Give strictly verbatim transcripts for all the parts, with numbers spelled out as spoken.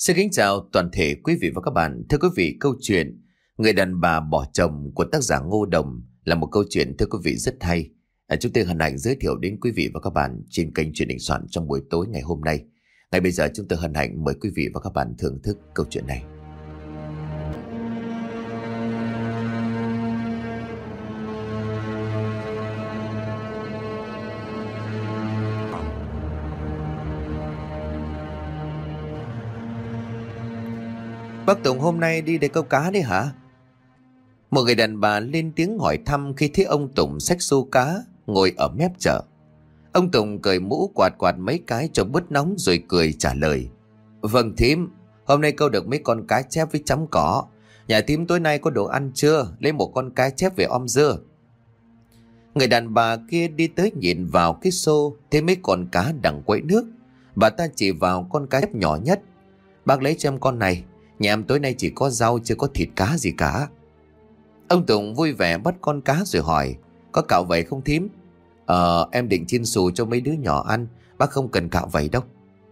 Xin kính chào toàn thể quý vị và các bạn. Thưa quý vị, câu chuyện Người đàn bà bỏ chồng của tác giả Ngô Đồng là một câu chuyện thưa quý vị rất hay. À, chúng tôi hân hạnh giới thiệu đến quý vị và các bạn trên kênh Chuyện Đình Soạn trong buổi tối ngày hôm nay. Ngay bây giờ chúng tôi hân hạnh mời quý vị và các bạn thưởng thức câu chuyện này. Bác Tùng hôm nay đi để câu cá đấy hả? Một người đàn bà lên tiếng hỏi thăm khi thấy ông Tùng xách xô cá ngồi ở mép chợ. Ông Tùng cởi mũ quạt quạt mấy cái cho bớt nóng rồi cười trả lời. Vâng thím, hôm nay câu được mấy con cá chép với chấm cỏ. Nhà thím tối nay có đồ ăn chưa? Lấy một con cá chép về om dưa. Người đàn bà kia đi tới nhìn vào cái xô, thấy mấy con cá đang quậy nước. Bà ta chỉ vào con cá chép nhỏ nhất. Bác lấy cho em con này. Nhà em tối nay chỉ có rau chưa có thịt cá gì cả. Ông Tùng vui vẻ bắt con cá rồi hỏi. Có cạo vậy không thím? Ờ em định chiên xù cho mấy đứa nhỏ ăn. Bác không cần cạo vậy đâu.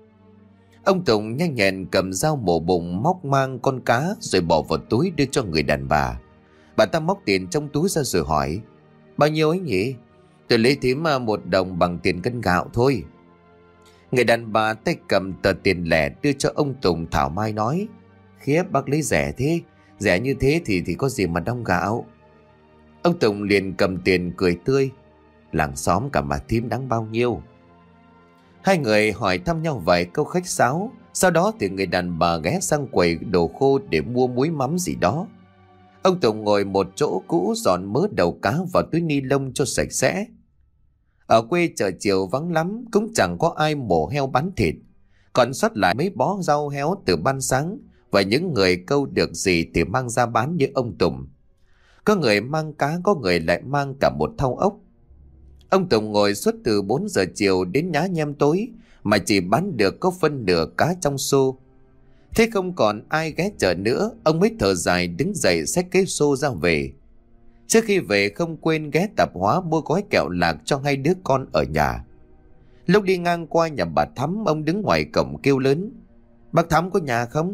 Ông Tùng nhanh nhẹn cầm dao mổ bụng móc mang con cá rồi bỏ vào túi đưa cho người đàn bà. Bà ta móc tiền trong túi ra rồi hỏi. Bao nhiêu ấy nhỉ? Tôi lấy thím một đồng bằng tiền cân gạo thôi. Người đàn bà tay cầm tờ tiền lẻ đưa cho ông Tùng thảo mai nói. Khiếp bác lấy rẻ thế. Rẻ như thế thì thì có gì mà đong gạo. Ông Tùng liền cầm tiền cười tươi. Làng xóm cả mà thím đáng bao nhiêu. Hai người hỏi thăm nhau vài câu khách sáo. Sau đó thì người đàn bà ghé sang quầy đồ khô để mua muối mắm gì đó. Ông Tùng ngồi một chỗ cũ dọn mớ đầu cá vào túi ni lông cho sạch sẽ. Ở quê chợ chiều vắng lắm, cũng chẳng có ai mổ heo bán thịt. Còn sót lại mấy bó rau héo từ ban sáng. Và những người câu được gì thì mang ra bán như ông Tùng. Có người mang cá, có người lại mang cả một thau ốc. Ông Tùng ngồi suốt từ bốn giờ chiều đến nhá nhem tối mà chỉ bán được có phân nửa cá trong xô. Thế không còn ai ghé chợ nữa, ông mới thở dài đứng dậy xách cái xô ra về. Trước khi về không quên ghé tạp hóa mua gói kẹo lạc cho hai đứa con ở nhà. Lúc đi ngang qua nhà bà Thắm, ông đứng ngoài cổng kêu lớn. Bác Thắm có nhà không?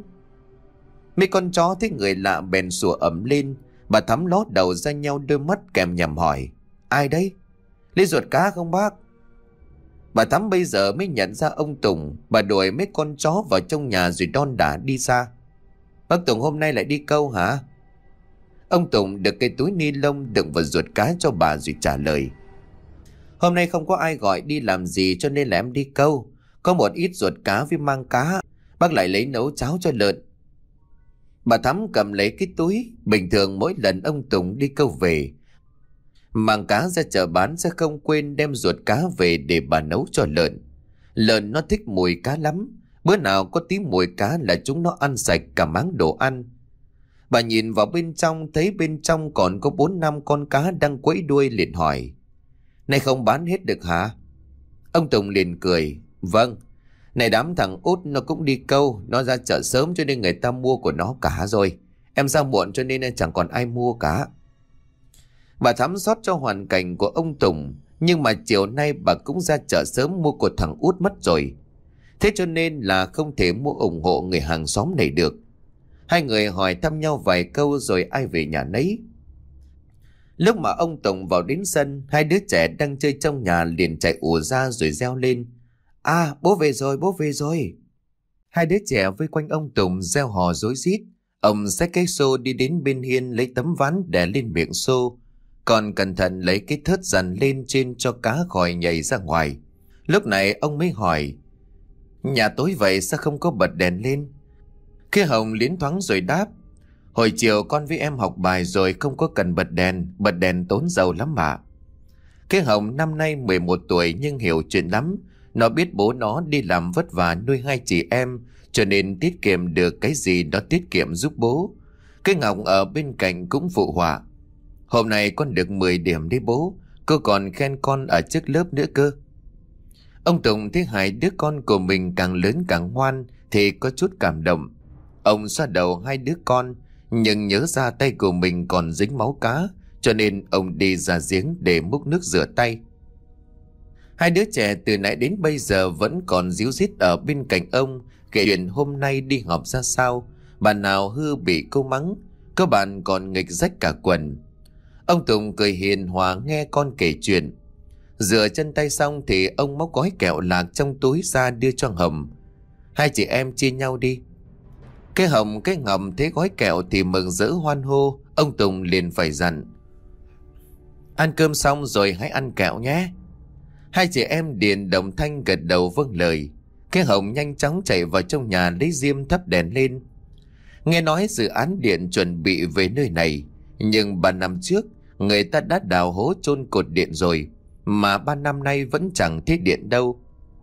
Mấy con chó thấy người lạ bèn sủa ẩm lên. Bà Thắm ló đầu ra nhau đôi mắt kèm nhằm hỏi. Ai đấy? Lấy ruột cá không bác? Bà Thắm bây giờ mới nhận ra ông Tùng. Bà đuổi mấy con chó vào trong nhà rồi đon đả đi xa. Bác Tùng hôm nay lại đi câu hả? Ông Tùng được cái túi ni lông đựng vào ruột cá cho bà rồi trả lời. Hôm nay không có ai gọi đi làm gì cho nên là em đi câu. Có một ít ruột cá với mang cá. Bác lại lấy nấu cháo cho lợn. Bà Thắm cầm lấy cái túi. Bình thường mỗi lần ông Tùng đi câu về, mang cá ra chợ bán sẽ không quên đem ruột cá về để bà nấu cho lợn. Lợn nó thích mùi cá lắm. Bữa nào có tí mùi cá là chúng nó ăn sạch cả máng đồ ăn. Bà nhìn vào bên trong thấy bên trong còn có bốn năm con cá đang quẫy đuôi liền hỏi. Này không bán hết được hả? Ông Tùng liền cười. Vâng. Này đám thằng út nó cũng đi câu. Nó ra chợ sớm cho nên người ta mua của nó cả rồi. Em ra muộn cho nên chẳng còn ai mua cả. Bà thắm xót cho hoàn cảnh của ông Tùng. Nhưng mà chiều nay bà cũng ra chợ sớm mua của thằng út mất rồi. Thế cho nên là không thể mua ủng hộ người hàng xóm này được. Hai người hỏi thăm nhau vài câu rồi ai về nhà nấy. Lúc mà ông Tùng vào đến sân, hai đứa trẻ đang chơi trong nhà liền chạy ùa ra rồi reo lên. À bố về rồi, bố về rồi. Hai đứa trẻ vây quanh ông Tùng reo hò rối rít. Ông xách cái xô đi đến bên hiên lấy tấm ván đè lên miệng xô. Còn cẩn thận lấy cái thớt dằn lên trên cho cá khỏi nhảy ra ngoài. Lúc này ông mới hỏi. Nhà tối vậy sao không có bật đèn lên? Cái Hồng liến thoáng rồi đáp. Hồi chiều con với em học bài rồi không có cần bật đèn. Bật đèn tốn dầu lắm mà. Cái Hồng năm nay mười một tuổi nhưng hiểu chuyện lắm. Nó biết bố nó đi làm vất vả nuôi hai chị em, cho nên tiết kiệm được cái gì nó tiết kiệm giúp bố. Cái Ngọc ở bên cạnh cũng phụ họa. Hôm nay con được mười điểm đấy bố. Cô còn khen con ở trước lớp nữa cơ. Ông Tùng thấy hai đứa con của mình càng lớn càng ngoan thì có chút cảm động. Ông xoa đầu hai đứa con, nhưng nhớ ra tay của mình còn dính máu cá, cho nên ông đi ra giếng để múc nước rửa tay. Hai đứa trẻ từ nãy đến bây giờ vẫn còn ríu rít ở bên cạnh ông, kể chuyện hôm nay đi học ra sao. Bạn nào hư bị cô mắng, có bạn còn nghịch rách cả quần. Ông Tùng cười hiền hòa nghe con kể chuyện. Rửa chân tay xong thì ông móc gói kẹo lạc trong túi ra đưa cho Hồng. Hai chị em chia nhau đi. Cái Hồng cái Ngọc thấy gói kẹo thì mừng rỡ hoan hô. Ông Tùng liền phải dặn: ăn cơm xong rồi hãy ăn kẹo nhé. Hai chị em Điền đồng thanh gật đầu vâng lời. Cái Hồng nhanh chóng chạy vào trong nhà lấy diêm thắp đèn lên. Nghe nói dự án điện chuẩn bị về nơi này, nhưng ba năm trước người ta đã đào hố chôn cột điện rồi, mà ba năm nay vẫn chẳng thấy điện đâu.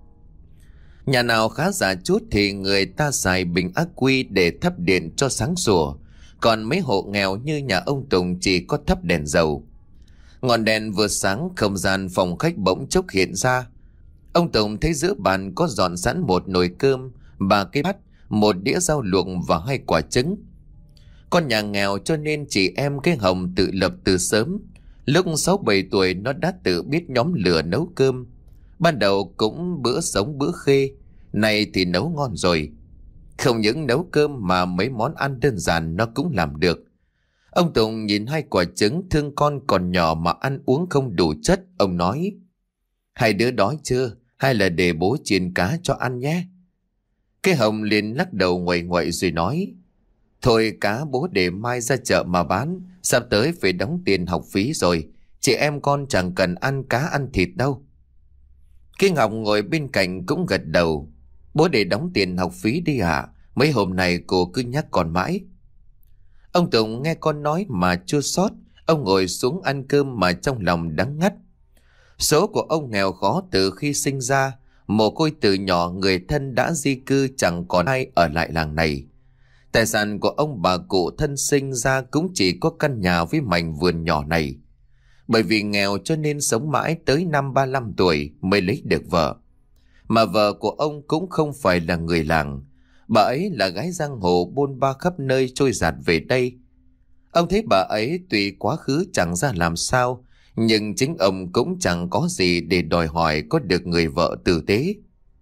Nhà nào khá giả chút thì người ta xài bình ắc quy để thắp điện cho sáng sủa, còn mấy hộ nghèo như nhà ông Tùng chỉ có thắp đèn dầu. Ngọn đèn vừa sáng, không gian phòng khách bỗng chốc hiện ra. Ông Tùng thấy giữa bàn có dọn sẵn một nồi cơm, ba cái bát, một đĩa rau luộc và hai quả trứng. Con nhà nghèo cho nên chị em cái Hồng tự lập từ sớm. Lúc sáu bảy tuổi nó đã tự biết nhóm lửa nấu cơm. Ban đầu cũng bữa sống bữa khê, nay thì nấu ngon rồi. Không những nấu cơm mà mấy món ăn đơn giản nó cũng làm được. Ông Tùng nhìn hai quả trứng, thương con còn nhỏ mà ăn uống không đủ chất. Ông nói: hai đứa đói chưa? Hay là để bố chiên cá cho ăn nhé? Cái Hồng liền lắc đầu nguậy nguậy rồi nói: thôi cá bố để mai ra chợ mà bán, sắp tới phải đóng tiền học phí rồi. Chị em con chẳng cần ăn cá ăn thịt đâu. Cái Ngọc ngồi bên cạnh cũng gật đầu: bố để đóng tiền học phí đi hả? Mấy hôm nay cô cứ nhắc con mãi. Ông Tùng nghe con nói mà chua xót. Ông ngồi xuống ăn cơm mà trong lòng đắng ngắt. Số của ông nghèo khó từ khi sinh ra, mồ côi từ nhỏ, người thân đã di cư, chẳng còn ai ở lại làng này. Tài sản của ông bà cụ thân sinh ra cũng chỉ có căn nhà với mảnh vườn nhỏ này. Bởi vì nghèo cho nên sống mãi tới năm ba mươi lăm tuổi mới lấy được vợ. Mà vợ của ông cũng không phải là người làng. Bà ấy là gái giang hồ bôn ba khắp nơi trôi dạt về đây. Ông thấy bà ấy tuy quá khứ chẳng ra làm sao, nhưng chính ông cũng chẳng có gì để đòi hỏi có được người vợ tử tế.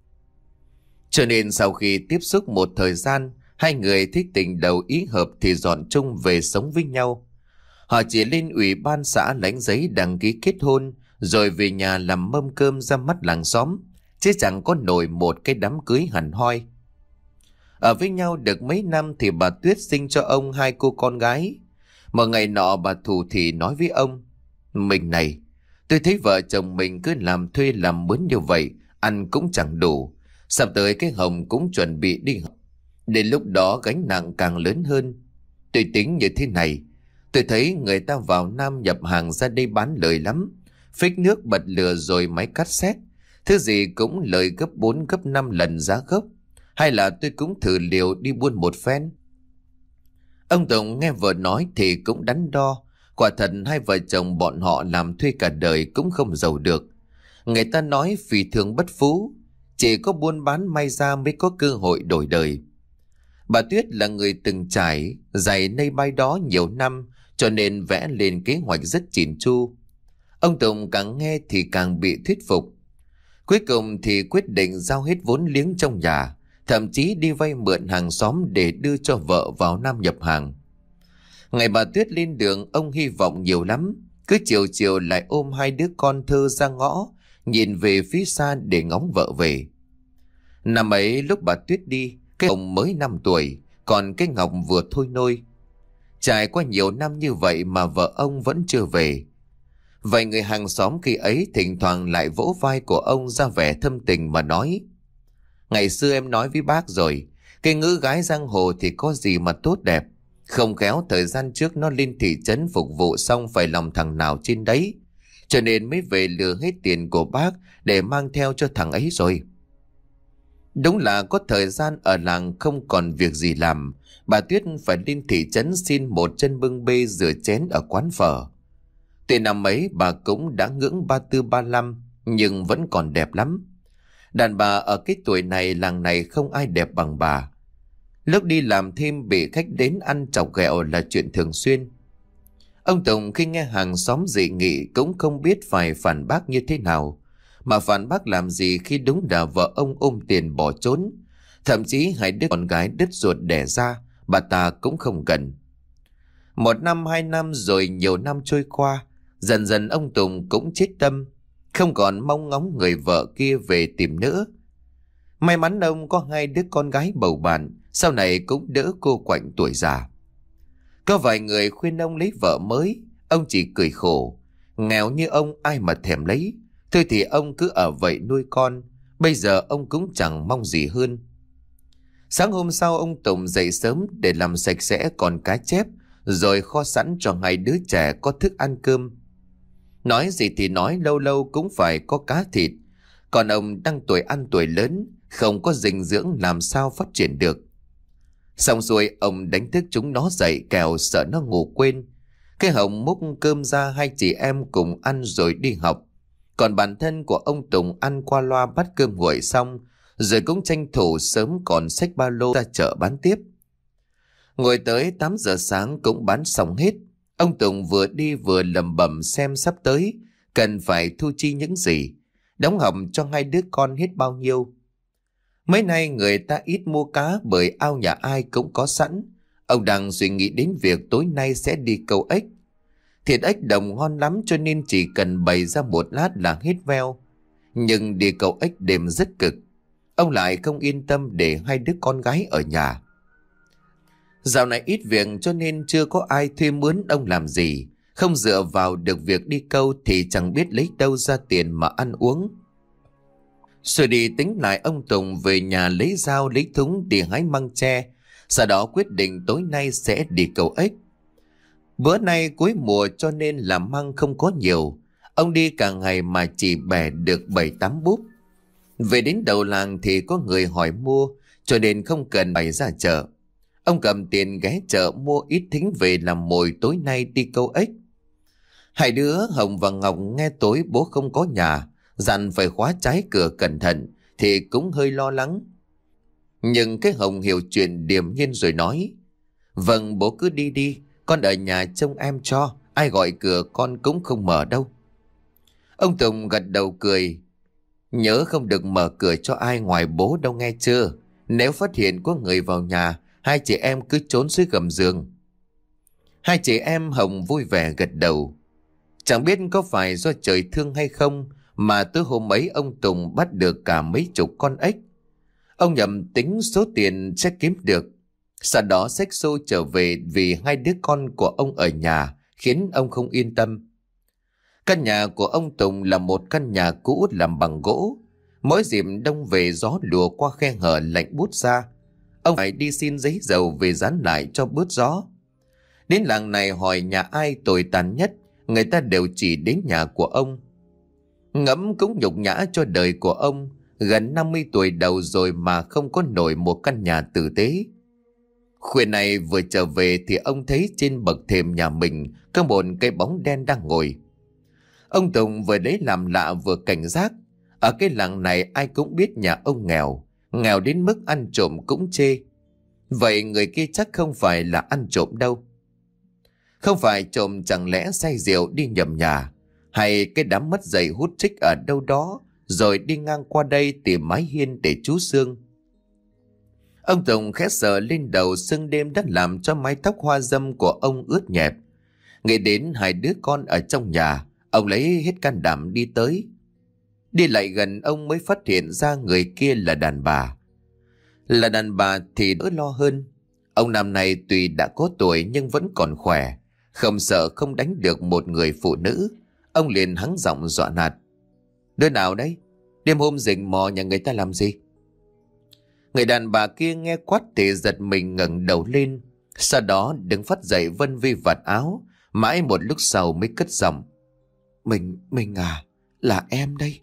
Cho nên sau khi tiếp xúc một thời gian, hai người thích tình đầu ý hợp thì dọn chung về sống với nhau. Họ chỉ lên ủy ban xã lãnh giấy đăng ký kết hôn, rồi về nhà làm mâm cơm ra mắt làng xóm, chứ chẳng có nổi một cái đám cưới hẳn hoi. Ở với nhau được mấy năm thì bà Tuyết sinh cho ông hai cô con gái. Một ngày nọ bà thủ thì nói với ông: mình này, tôi thấy vợ chồng mình cứ làm thuê làm mướn như vậy, ăn cũng chẳng đủ. Sắp tới cái Hồng cũng chuẩn bị đi học, đến lúc đó gánh nặng càng lớn hơn. Tôi tính như thế này, tôi thấy người ta vào Nam nhập hàng ra đây bán lời lắm. Phích nước, bật lửa rồi máy cắt sét, thứ gì cũng lời gấp bốn gấp năm lần giá gốc. Hay là tôi cũng thử liều đi buôn một phen. Ông Tùng nghe vợ nói thì cũng đắn đo. Quả thật hai vợ chồng bọn họ làm thuê cả đời cũng không giàu được. Người ta nói phì thường bất phú, chỉ có buôn bán may ra mới có cơ hội đổi đời. Bà Tuyết là người từng trải, dày nơi bay đó nhiều năm, cho nên vẽ lên kế hoạch rất chỉn chu. Ông Tùng càng nghe thì càng bị thuyết phục. Cuối cùng thì quyết định giao hết vốn liếng trong nhà, thậm chí đi vay mượn hàng xóm để đưa cho vợ vào Nam nhập hàng. Ngày bà Tuyết lên đường, ông hy vọng nhiều lắm. Cứ chiều chiều lại ôm hai đứa con thơ ra ngõ, nhìn về phía xa để ngóng vợ về. Năm ấy lúc bà Tuyết đi, cái ông mới năm tuổi, còn cái Ngọc vừa thôi nôi. Trải qua nhiều năm như vậy mà vợ ông vẫn chưa về. Vậy người hàng xóm khi ấy thỉnh thoảng lại vỗ vai của ông ra vẻ thâm tình mà nói: ngày xưa em nói với bác rồi, cái ngữ gái giang hồ thì có gì mà tốt đẹp. Không khéo thời gian trước nó lên thị trấn phục vụ xong phải lòng thằng nào trên đấy, cho nên mới về lừa hết tiền của bác để mang theo cho thằng ấy rồi. Đúng là có thời gian ở làng không còn việc gì làm, bà Tuyết phải lên thị trấn xin một chân bưng bê rửa chén ở quán phở. Tuy năm ấy bà cũng đã ngưỡng ba tư ba lăm, nhưng vẫn còn đẹp lắm. Đàn bà ở cái tuổi này làng này không ai đẹp bằng bà. Lúc đi làm thêm bị khách đến ăn chọc ghẹo là chuyện thường xuyên. Ông Tùng khi nghe hàng xóm dị nghị cũng không biết phải phản bác như thế nào. Mà phản bác làm gì khi đúng là vợ ông ôm tiền bỏ trốn. Thậm chí hai đứa con gái đứt ruột đẻ ra, bà ta cũng không cần. Một năm hai năm rồi nhiều năm trôi qua, dần dần ông Tùng cũng chết tâm, không còn mong ngóng người vợ kia về tìm nữa. May mắn ông có hai đứa con gái bầu bạn, sau này cũng đỡ cô quạnh tuổi già. Có vài người khuyên ông lấy vợ mới, ông chỉ cười khổ. Nghèo như ông ai mà thèm lấy, thôi thì ông cứ ở vậy nuôi con. Bây giờ ông cũng chẳng mong gì hơn. Sáng hôm sau ông Tùng dậy sớm để làm sạch sẽ con cá chép, rồi kho sẵn cho hai đứa trẻ có thức ăn cơm. Nói gì thì nói, lâu lâu cũng phải có cá thịt. Còn ông đang tuổi ăn tuổi lớn, không có dinh dưỡng làm sao phát triển được. Xong xuôi ông đánh thức chúng nó dậy, kẻo sợ nó ngủ quên. Cái Hồng múc cơm ra, hai chị em cùng ăn rồi đi học. Còn bản thân của ông Tùng ăn qua loa bát cơm nguội xong, rồi cũng tranh thủ sớm còn xách ba lô ra chợ bán tiếp. Ngồi tới tám giờ sáng cũng bán xong hết. Ông Tùng vừa đi vừa lẩm bẩm xem sắp tới cần phải thu chi những gì, đóng học cho hai đứa con hết bao nhiêu. Mấy nay người ta ít mua cá bởi ao nhà ai cũng có sẵn. Ông đang suy nghĩ đến việc tối nay sẽ đi câu ếch. Thịt ếch đồng ngon lắm cho nên chỉ cần bày ra một lát là hết veo. Nhưng đi câu ếch đêm rất cực. Ông lại không yên tâm để hai đứa con gái ở nhà. Dạo này ít việc cho nên chưa có ai thuê mướn ông làm gì. Không dựa vào được việc đi câu thì chẳng biết lấy đâu ra tiền mà ăn uống. Rồi đi tính lại, ông Tùng về nhà lấy dao lấy thúng đi hái măng tre. Sau đó quyết định tối nay sẽ đi câu ếch. Bữa nay cuối mùa cho nên làm măng không có nhiều. Ông đi cả ngày mà chỉ bẻ được bảy tám búp. Về đến đầu làng thì có người hỏi mua, cho nên không cần bày ra chợ. Ông cầm tiền ghé chợ mua ít thính về làm mồi tối nay đi câu ếch. Hai đứa Hồng và Ngọc nghe tối bố không có nhà, dặn phải khóa trái cửa cẩn thận, thì cũng hơi lo lắng. Nhưng cái Hồng hiểu chuyện điềm nhiên rồi nói: "Vâng, bố cứ đi đi, con ở nhà trông em cho, ai gọi cửa con cũng không mở đâu." Ông Tùng gật đầu cười: "Nhớ không được mở cửa cho ai ngoài bố đâu nghe chưa? Nếu phát hiện có người vào nhà, hai chị em cứ trốn dưới gầm giường." Hai chị em Hồng vui vẻ gật đầu. Chẳng biết có phải do trời thương hay không mà tới hôm ấy ông Tùng bắt được cả mấy chục con ếch. Ông nhầm tính số tiền sẽ kiếm được, sau đó xách xô trở về vì hai đứa con của ông ở nhà khiến ông không yên tâm. Căn nhà của ông Tùng là một căn nhà cũ làm bằng gỗ. Mỗi dịp đông về gió lùa qua khe hở lạnh buốt ra, ông phải đi xin giấy dầu về dán lại cho bớt gió. Đến làng này hỏi nhà ai tồi tàn nhất, người ta đều chỉ đến nhà của ông. Ngẫm cũng nhục nhã cho đời của ông, gần năm mươi tuổi đầu rồi mà không có nổi một căn nhà tử tế. Khuya này vừa trở về thì ông thấy trên bậc thềm nhà mình có một cái bóng đen đang ngồi. Ông Tùng vừa lấy làm lạ vừa cảnh giác. Ở cái làng này ai cũng biết nhà ông nghèo, nghèo đến mức ăn trộm cũng chê. Vậy người kia chắc không phải là ăn trộm đâu. Không phải trộm chẳng lẽ say rượu đi nhầm nhà, hay cái đám mất dạy hút trích ở đâu đó rồi đi ngang qua đây tìm mái hiên để trú xương. Ông Tùng khẽ sờ lên đầu, sương đêm đã làm cho mái tóc hoa râm của ông ướt nhẹp. Nghĩ đến hai đứa con ở trong nhà, ông lấy hết can đảm đi tới. Đi lại gần ông mới phát hiện ra người kia là đàn bà. Là đàn bà thì đỡ lo hơn. Ông năm này tuy đã có tuổi nhưng vẫn còn khỏe, không sợ không đánh được một người phụ nữ. Ông liền hắng giọng dọa nạt: "Đứa nào đấy? Đêm hôm rình mò nhà người ta làm gì?" Người đàn bà kia nghe quát thì giật mình ngẩng đầu lên, sau đó đứng phát dậy vân vi vạt áo, mãi một lúc sau mới cất giọng: Mình, mình à, là em đây."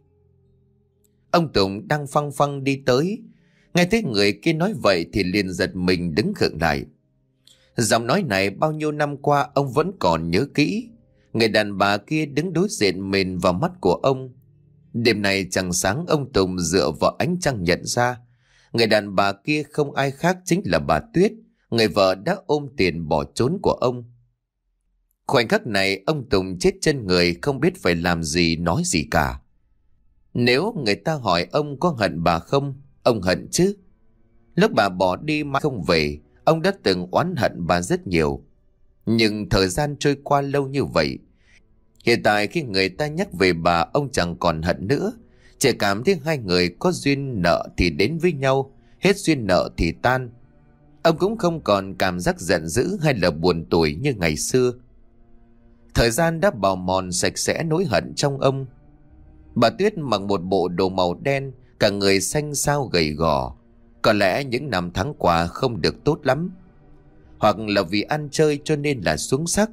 Ông Tùng đang phăng phăng đi tới, nghe thấy người kia nói vậy thì liền giật mình đứng khựng lại. Giọng nói này bao nhiêu năm qua ông vẫn còn nhớ kỹ. Người đàn bà kia đứng đối diện mền vào mắt của ông. Đêm nay trăng sáng, ông Tùng dựa vào ánh trăng nhận ra người đàn bà kia không ai khác chính là bà Tuyết, người vợ đã ôm tiền bỏ trốn của ông. Khoảnh khắc này ông Tùng chết chân người, không biết phải làm gì nói gì cả. Nếu người ta hỏi ông có hận bà không, ông hận chứ. Lúc bà bỏ đi mà không về, ông đã từng oán hận bà rất nhiều. Nhưng thời gian trôi qua lâu như vậy, hiện tại khi người ta nhắc về bà, ông chẳng còn hận nữa. Chỉ cảm thấy hai người có duyên nợ thì đến với nhau, hết duyên nợ thì tan. Ông cũng không còn cảm giác giận dữ hay là buồn tủi như ngày xưa. Thời gian đã bào mòn sạch sẽ nỗi hận trong ông. Bà Tuyết mặc một bộ đồ màu đen, cả người xanh xao gầy gò. Có lẽ những năm tháng qua không được tốt lắm, hoặc là vì ăn chơi cho nên là xuống sắc.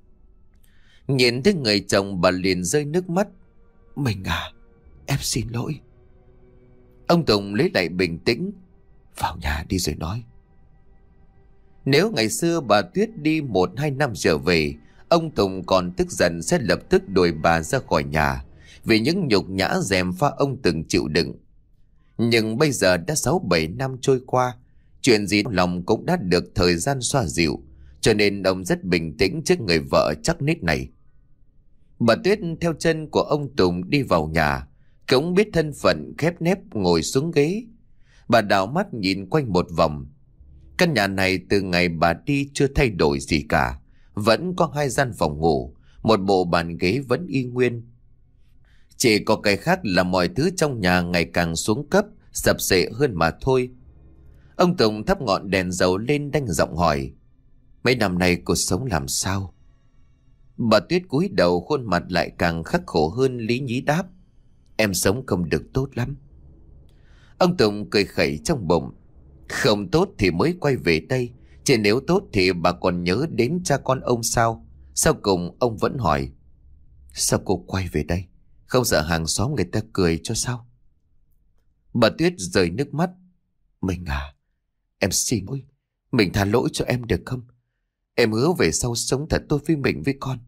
Nhìn thấy người chồng, bà liền rơi nước mắt. Mình à, em xin lỗi. Ông Tùng lấy lại bình tĩnh. Vào nhà đi rồi nói. Nếu ngày xưa bà Tuyết đi một hai năm trở về, ông Tùng còn tức giận sẽ lập tức đuổi bà ra khỏi nhà vì những nhục nhã gièm pha ông từng chịu đựng. Nhưng bây giờ đã sáu bảy năm trôi qua, chuyện gì lòng cũng đã được thời gian xoa dịu, cho nên ông rất bình tĩnh trước người vợ chắc nít này. Bà Tuyết theo chân của ông Tùng đi vào nhà, cũng biết thân phận, khép nép ngồi xuống ghế. Bà đảo mắt nhìn quanh một vòng. Căn nhà này từ ngày bà đi chưa thay đổi gì cả. Vẫn có hai gian phòng ngủ, một bộ bàn ghế vẫn y nguyên. Chỉ có cái khác là mọi thứ trong nhà ngày càng xuống cấp, sập xệ hơn mà thôi. Ông Tùng thắp ngọn đèn dầu lên đanh giọng hỏi. Mấy năm nay cuộc sống làm sao? Bà Tuyết cúi đầu, khuôn mặt lại càng khắc khổ hơn, lý nhí đáp. Em sống không được tốt lắm. Ông Tùng cười khẩy trong bụng. Không tốt thì mới quay về đây, chứ nếu tốt thì bà còn nhớ đến cha con ông sao? Sau cùng ông vẫn hỏi. Sao cô quay về đây? Không sợ hàng xóm người ta cười cho sao? Bà Tuyết rơi nước mắt. Mình à, em xin lỗi. Mình tha lỗi cho em được không? Em hứa về sau sống thật tốt với mình với con.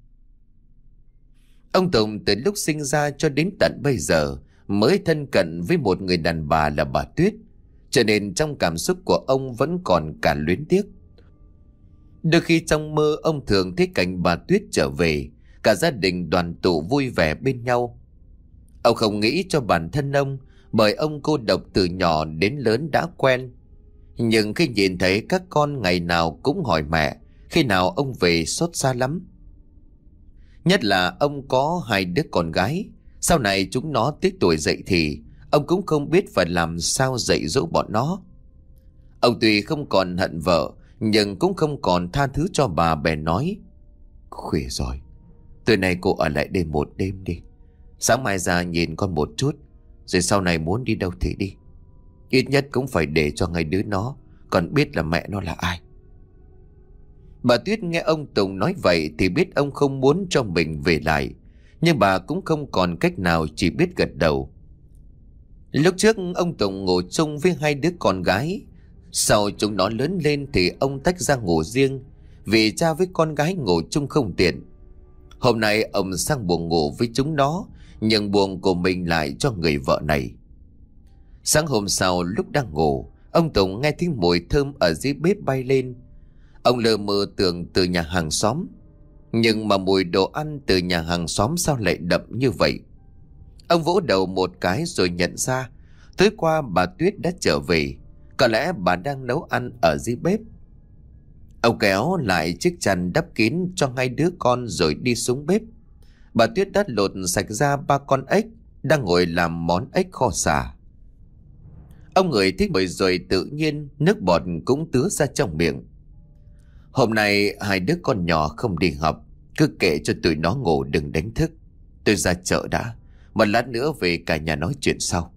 Ông Tùng từ lúc sinh ra cho đến tận bây giờ mới thân cận với một người đàn bà là bà Tuyết, cho nên trong cảm xúc của ông vẫn còn cả luyến tiếc. Đôi khi trong mơ ông thường thấy cảnh bà Tuyết trở về, cả gia đình đoàn tụ vui vẻ bên nhau. Ông không nghĩ cho bản thân ông, bởi ông cô độc từ nhỏ đến lớn đã quen. Nhưng khi nhìn thấy các con ngày nào cũng hỏi mẹ khi nào ông về, xót xa lắm. Nhất là ông có hai đứa con gái, sau này chúng nó tới tuổi dậy thì ông cũng không biết phải làm sao dạy dỗ bọn nó. Ông tuy không còn hận vợ, nhưng cũng không còn tha thứ cho bà, bèn nói. Khuya rồi, tối nay cô ở lại đây một đêm đi. Sáng mai ra nhìn con một chút, rồi sau này muốn đi đâu thì đi. Ít nhất cũng phải để cho ngay đứa nó còn biết là mẹ nó là ai. Bà Tuyết nghe ông Tùng nói vậy thì biết ông không muốn cho mình về lại, nhưng bà cũng không còn cách nào, chỉ biết gật đầu. Lúc trước ông Tùng ngủ chung với hai đứa con gái. Sau chúng nó lớn lên thì ông tách ra ngủ riêng, vì cha với con gái ngủ chung không tiện. Hôm nay ông sang buồng ngủ với chúng nó, nhưng buồng của mình lại cho người vợ này. Sáng hôm sau lúc đang ngủ, ông Tùng nghe tiếng mùi thơm ở dưới bếp bay lên. Ông lờ mơ tưởng từ nhà hàng xóm, nhưng mà mùi đồ ăn từ nhà hàng xóm sao lại đậm như vậy? Ông vỗ đầu một cái rồi nhận ra tối qua bà Tuyết đã trở về. Có lẽ bà đang nấu ăn ở dưới bếp. Ông kéo lại chiếc chăn đắp kín cho hai đứa con rồi đi xuống bếp. Bà Tuyết đã lột sạch ra ba con ếch đang ngồi làm món ếch kho sả. Ông ngửi thấy mùi rồi tự nhiên nước bọt cũng tứa ra trong miệng. Hôm nay hai đứa con nhỏ không đi học, cứ kệ cho tụi nó ngủ, đừng đánh thức. Tôi ra chợ đã, một lát nữa về cả nhà nói chuyện sau.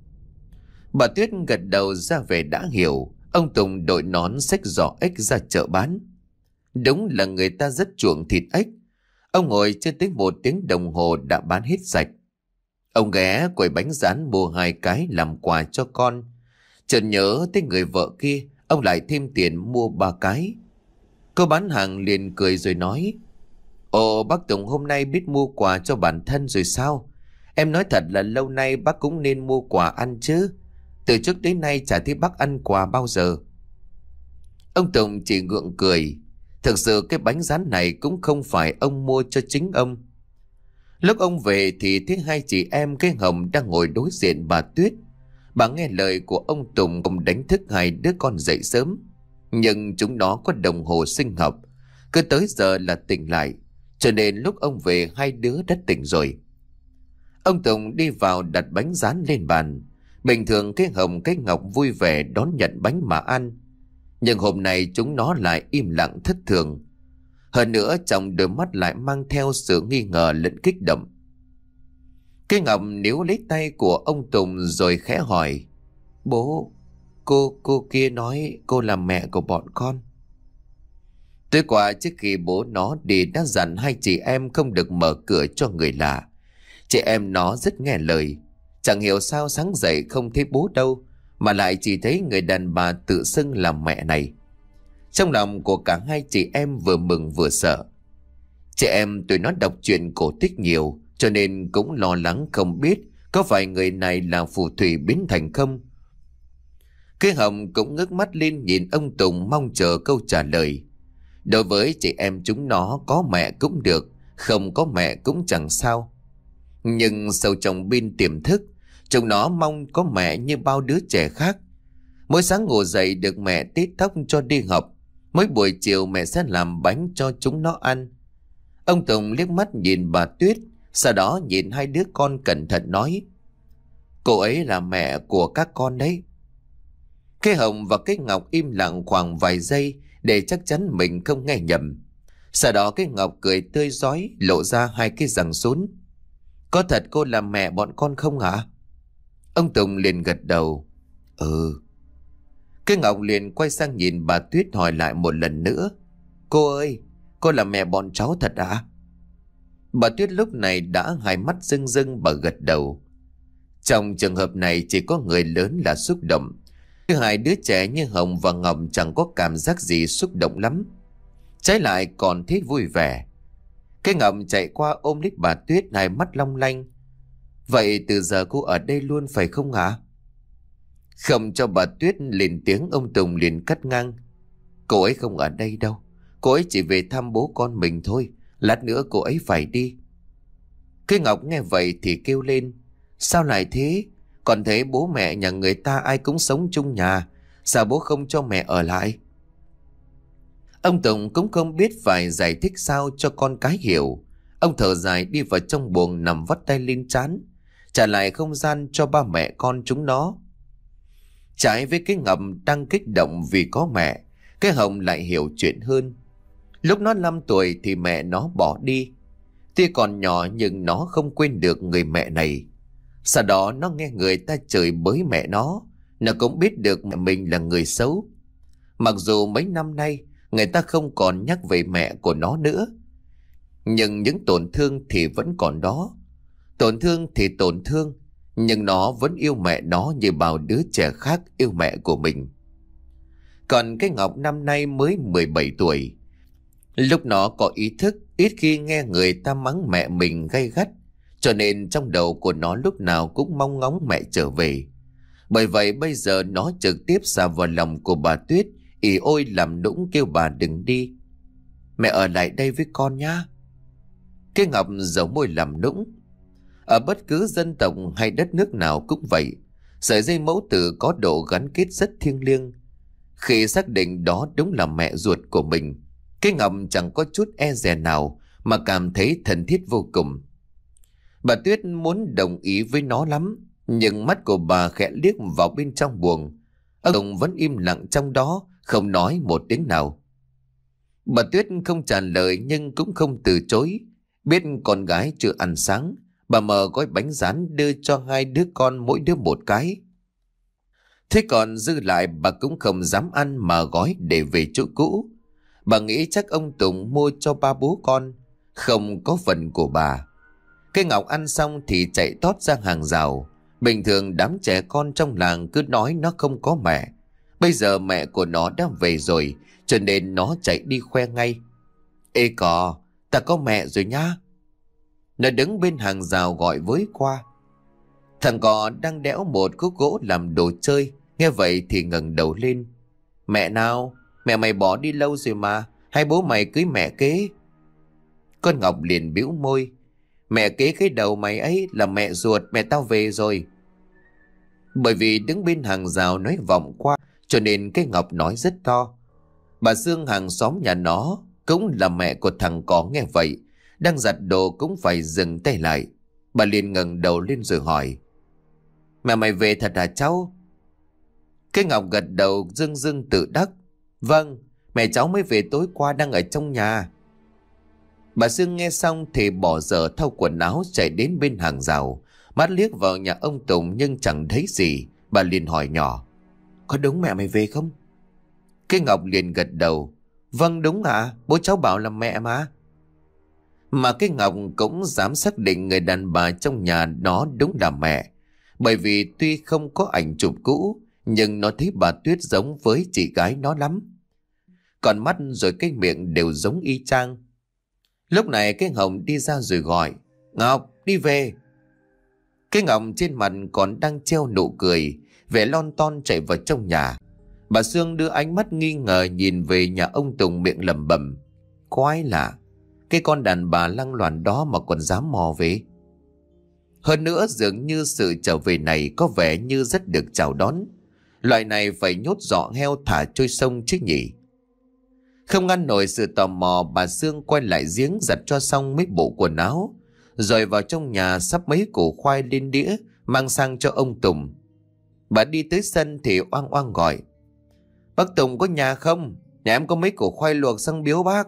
Bà Tuyết gật đầu ra về đã hiểu. Ông Tùng đội nón xách giỏ ếch ra chợ bán. Đúng là người ta rất chuộng thịt ếch. Ông ngồi chưa tới một tiếng đồng hồ đã bán hết sạch. Ông ghé quầy bánh rán mua hai cái làm quà cho con. Chợt nhớ tới người vợ kia, ông lại thêm tiền mua ba cái. Cô bán hàng liền cười rồi nói. Ồ, bác Tùng hôm nay biết mua quà cho bản thân rồi sao? Em nói thật là lâu nay bác cũng nên mua quà ăn chứ. Từ trước đến nay chả thấy bác ăn quà bao giờ. Ông Tùng chỉ gượng cười. Thực sự cái bánh rán này cũng không phải ông mua cho chính ông. Lúc ông về thì thấy hai chị em cái Hồng đang ngồi đối diện bà Tuyết. Bà nghe lời của ông Tùng không đánh thức hai đứa con dậy sớm. Nhưng chúng nó có đồng hồ sinh học, cứ tới giờ là tỉnh lại, cho nên lúc ông về hai đứa đã tỉnh rồi. Ông Tùng đi vào đặt bánh rán lên bàn. Bình thường cái Hồng cái Ngọc vui vẻ đón nhận bánh mà ăn, nhưng hôm nay chúng nó lại im lặng thất thường. Hơn nữa trong đôi mắt lại mang theo sự nghi ngờ lẫn kích động. Cái Ngọc níu lấy tay của ông Tùng rồi khẽ hỏi: Bố, cô cô kia nói cô là mẹ của bọn con. Tối qua trước khi bố nó đi đã dặn hai chị em không được mở cửa cho người lạ. Chị em nó rất nghe lời. Chẳng hiểu sao sáng dậy không thấy bố đâu, mà lại chỉ thấy người đàn bà tự xưng là mẹ này. Trong lòng của cả hai chị em vừa mừng vừa sợ. Chị em tụi nó đọc truyện cổ tích nhiều, cho nên cũng lo lắng không biết có phải người này là phù thủy biến thành không. Cái Hồng cũng ngước mắt lên nhìn ông Tùng mong chờ câu trả lời. Đối với chị em chúng nó, có mẹ cũng được, không có mẹ cũng chẳng sao. Nhưng sâu trong bên tiềm thức, chúng nó mong có mẹ như bao đứa trẻ khác. Mỗi sáng ngủ dậy được mẹ tít tóc cho đi học, mỗi buổi chiều mẹ sẽ làm bánh cho chúng nó ăn. Ông Tùng liếc mắt nhìn bà Tuyết, sau đó nhìn hai đứa con cẩn thận nói: Cô ấy là mẹ của các con đấy. Cái Hồng và cái Ngọc im lặng khoảng vài giây để chắc chắn mình không nghe nhầm. Sau đó cái Ngọc cười tươi rói, lộ ra hai cái răng sún. Có thật cô là mẹ bọn con không hả? Ông Tùng liền gật đầu. Ừ. Cái Ngọc liền quay sang nhìn bà Tuyết hỏi lại một lần nữa: Cô ơi, cô là mẹ bọn cháu thật hả? Bà Tuyết lúc này đã hai mắt rưng rưng, bà gật đầu. Trong trường hợp này chỉ có người lớn là xúc động. Thứ hai đứa trẻ như Hồng và Ngọc chẳng có cảm giác gì xúc động lắm, trái lại còn thấy vui vẻ. Cái Ngọc chạy qua ôm lấy bà Tuyết, hai mắt long lanh. Vậy từ giờ cô ở đây luôn phải không hả? Không cho bà Tuyết lên tiếng, ông Tùng liền cắt ngang: Cô ấy không ở đây đâu, cô ấy chỉ về thăm bố con mình thôi, lát nữa cô ấy phải đi. Cái Ngọc nghe vậy thì kêu lên: Sao lại thế? Còn thấy bố mẹ nhà người ta ai cũng sống chung nhà, sao bố không cho mẹ ở lại? Ông Tùng cũng không biết phải giải thích sao cho con cái hiểu. Ông thở dài đi vào trong buồng, nằm vắt tay lên trán, trả lại không gian cho ba mẹ con chúng nó. Trái với cái Ngọc đang kích động vì có mẹ, cái Hồng lại hiểu chuyện hơn. Lúc nó năm tuổi thì mẹ nó bỏ đi. Tuy còn nhỏ nhưng nó không quên được người mẹ này. Sau đó nó nghe người ta chửi bới mẹ nó, nó cũng biết được mẹ mình là người xấu. Mặc dù mấy năm nay người ta không còn nhắc về mẹ của nó nữa, nhưng những tổn thương thì vẫn còn đó. Tổn thương thì tổn thương, nhưng nó vẫn yêu mẹ nó như bao đứa trẻ khác yêu mẹ của mình. Còn cái Ngọc năm nay mới mười bảy tuổi. Lúc nó có ý thức, ít khi nghe người ta mắng mẹ mình gay gắt, cho nên trong đầu của nó lúc nào cũng mong ngóng mẹ trở về. Bởi vậy bây giờ nó trực tiếp xà vào lòng của bà Tuyết, ỉ ôi làm nũng kêu bà đừng đi. Mẹ ở lại đây với con nhá. Cái Ngọc giấu môi làm nũng. Ở bất cứ dân tộc hay đất nước nào cũng vậy, sợi dây mẫu tử có độ gắn kết rất thiêng liêng. Khi xác định đó đúng là mẹ ruột của mình, cái Ngọc chẳng có chút e dè nào mà cảm thấy thân thiết vô cùng. Bà Tuyết muốn đồng ý với nó lắm, nhưng mắt của bà khẽ liếc vào bên trong buồng. Ông Tùng vẫn im lặng trong đó, không nói một tiếng nào. Bà Tuyết không trả lời nhưng cũng không từ chối. Biết con gái chưa ăn sáng, bà mở gói bánh rán đưa cho hai đứa con mỗi đứa một cái. Thế còn dư lại bà cũng không dám ăn mà gói để về chỗ cũ. Bà nghĩ chắc ông Tùng mua cho ba bố con, không có phần của bà. Cái Ngọc ăn xong thì chạy tót ra hàng rào. Bình thường đám trẻ con trong làng cứ nói nó không có mẹ. Bây giờ mẹ của nó đã về rồi, cho nên nó chạy đi khoe ngay. Ê cò, ta có mẹ rồi nhá. Nó đứng bên hàng rào gọi với qua. Thằng cò đang đẽo một khúc gỗ làm đồ chơi, nghe vậy thì ngẩng đầu lên. Mẹ nào? Mẹ mày bỏ đi lâu rồi mà, hay bố mày cưới mẹ kế? Con Ngọc liền bĩu môi. Mẹ kế cái đầu mày ấy là mẹ ruột, mẹ tao về rồi. Bởi vì đứng bên hàng rào nói vọng qua, cho nên cái Ngọc nói rất to. Bà Sương hàng xóm nhà nó, cũng là mẹ của thằng có, nghe vậy đang giặt đồ cũng phải dừng tay lại. Bà liền ngẩng đầu lên rồi hỏi: Mẹ mày về thật hả cháu? Cái Ngọc gật đầu dưng dưng tự đắc: Vâng, mẹ cháu mới về tối qua, đang ở trong nhà. Bà Sương nghe xong thì bỏ dở thau quần áo chạy đến bên hàng rào, mắt liếc vào nhà ông Tùng nhưng chẳng thấy gì. Bà liền hỏi nhỏ: Có đúng mẹ mày về không? Cái Ngọc liền gật đầu: Vâng đúng ạ, à, bố cháu bảo là mẹ mà. Mà cái Ngọc cũng dám xác định người đàn bà trong nhà nó đúng là mẹ. Bởi vì tuy không có ảnh chụp cũ, nhưng nó thấy bà Tuyết giống với chị gái nó lắm. Còn mắt rồi cái miệng đều giống y chang. Lúc này cái Hồng đi ra rồi gọi: Ngọc, đi về. Cái Ngọc trên mặt còn đang treo nụ cười, vẻ lon ton chạy vào trong nhà. Bà Sương đưa ánh mắt nghi ngờ nhìn về nhà ông Tùng, miệng lẩm bẩm: Quái lạ, cái con đàn bà lăng loàn đó mà còn dám mò về. Hơn nữa dường như sự trở về này có vẻ như rất được chào đón. Loại này phải nhốt giỏ heo thả trôi sông chứ nhỉ. Không ngăn nổi sự tò mò, bà Sương quay lại giếng giặt cho xong mấy bộ quần áo, rồi vào trong nhà sắp mấy củ khoai lên đĩa mang sang cho ông Tùng. Bà đi tới sân thì oang oang gọi: Bác Tùng có nhà không? Nhà em có mấy củ khoai luộc sang biếu bác.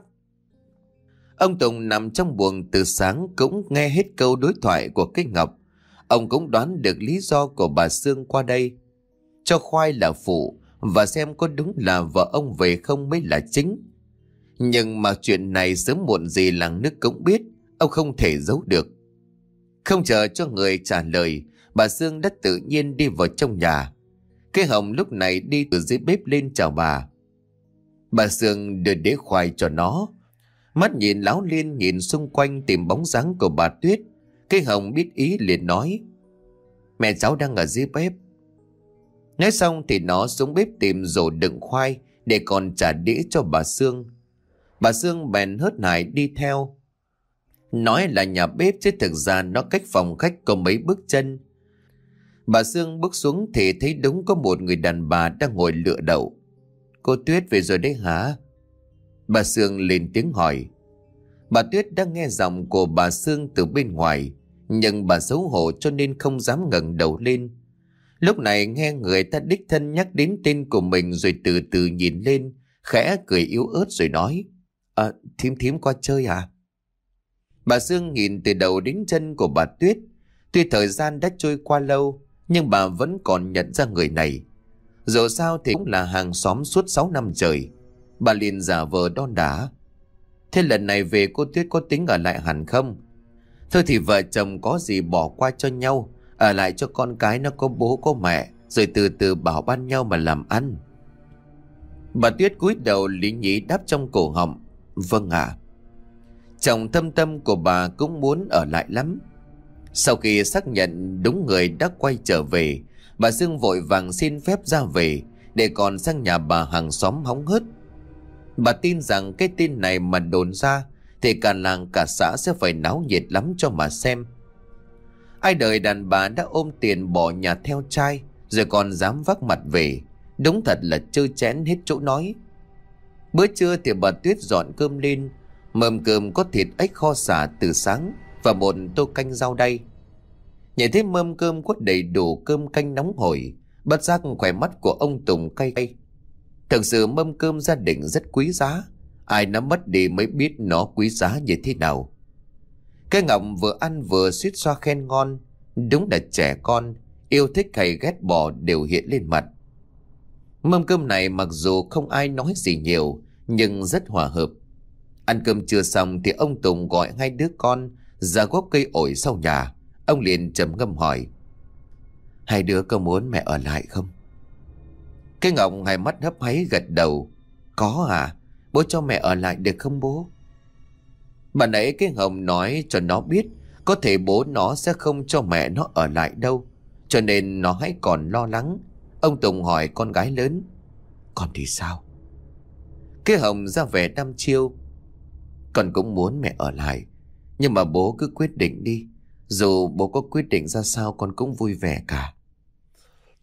Ông Tùng nằm trong buồng từ sáng cũng nghe hết câu đối thoại của cái Ngọc. Ông cũng đoán được lý do của bà Sương qua đây. Cho khoai là phụ, và xem có đúng là vợ ông về không mới là chính. Nhưng mà chuyện này sớm muộn gì làng nước cũng biết, ông không thể giấu được. Không chờ cho người trả lời, bà Sương đã tự nhiên đi vào trong nhà. Cái Hồng lúc này đi từ dưới bếp lên chào bà. Bà Sương đưa đĩa khoai cho nó, mắt nhìn láo liên nhìn xung quanh tìm bóng dáng của bà Tuyết. Cái Hồng biết ý liền nói: Mẹ cháu đang ở dưới bếp. Nói xong thì nó xuống bếp tìm rổ đựng khoai để còn trả đĩa cho bà Sương. Bà Sương bèn hớt hải đi theo. Nói là nhà bếp chứ thực ra nó cách phòng khách có mấy bước chân. Bà Sương bước xuống thì thấy đúng có một người đàn bà đang ngồi lựa đậu. Cô Tuyết về rồi đấy hả? Bà Sương lên tiếng hỏi. Bà Tuyết đang nghe giọng của bà Sương từ bên ngoài, nhưng bà xấu hổ cho nên không dám ngẩng đầu lên. Lúc này nghe người ta đích thân nhắc đến tên của mình rồi từ từ nhìn lên, khẽ cười yếu ớt rồi nói: À, thím thím qua chơi à? Bà Sương nhìn từ đầu đến chân của bà Tuyết. Tuy thời gian đã trôi qua lâu, nhưng bà vẫn còn nhận ra người này. Dù sao thì cũng là hàng xóm suốt sáu năm trời. Bà liền giả vờ đon đả: Thế lần này về cô Tuyết có tính ở lại hẳn không? Thôi thì vợ chồng có gì bỏ qua cho nhau, ở lại cho con cái nó có bố có mẹ, rồi từ từ bảo ban nhau mà làm ăn. Bà Tuyết cúi đầu lý nhí đáp trong cổ họng: Vâng ạ. À. Chồng thâm tâm của bà cũng muốn ở lại lắm. Sau khi xác nhận đúng người đã quay trở về, bà Sương vội vàng xin phép ra về để còn sang nhà bà hàng xóm hóng hớt. Bà tin rằng cái tin này mà đồn ra thì cả làng cả xã sẽ phải náo nhiệt lắm cho mà xem. Ai đời đàn bà đã ôm tiền bỏ nhà theo trai, rồi còn dám vác mặt về, đúng thật là trơ chén hết chỗ nói. Bữa trưa thì bà Tuyết dọn cơm lên. Mâm cơm có thịt ếch kho xả từ sáng và một tô canh rau đay. Nhìn thấy mâm cơm có đầy đủ cơm canh nóng hổi, bất giác khỏe mắt của ông Tùng cay cay. Thực sự mâm cơm gia đình rất quý giá, ai nó mất đi mới biết nó quý giá như thế nào. Cái Ngọc vừa ăn vừa suýt xoa khen ngon. Đúng là trẻ con, yêu thích hay ghét bỏ đều hiện lên mặt. Mâm cơm này mặc dù không ai nói gì nhiều, nhưng rất hòa hợp. Ăn cơm chưa xong thì ông Tùng gọi hai đứa con ra gốc cây ổi sau nhà. Ông liền trầm ngâm hỏi: Hai đứa có muốn mẹ ở lại không? Cái Ngọc hai mắt hấp háy gật đầu: Có à, bố cho mẹ ở lại được không bố? Bà nãy cái Hồng nói cho nó biết có thể bố nó sẽ không cho mẹ nó ở lại đâu, cho nên nó hãy còn lo lắng. Ông Tùng hỏi con gái lớn: Con thì sao? Cái Hồng ra vẻ đăm chiêu: Con cũng muốn mẹ ở lại, nhưng mà bố cứ quyết định đi. Dù bố có quyết định ra sao con cũng vui vẻ cả.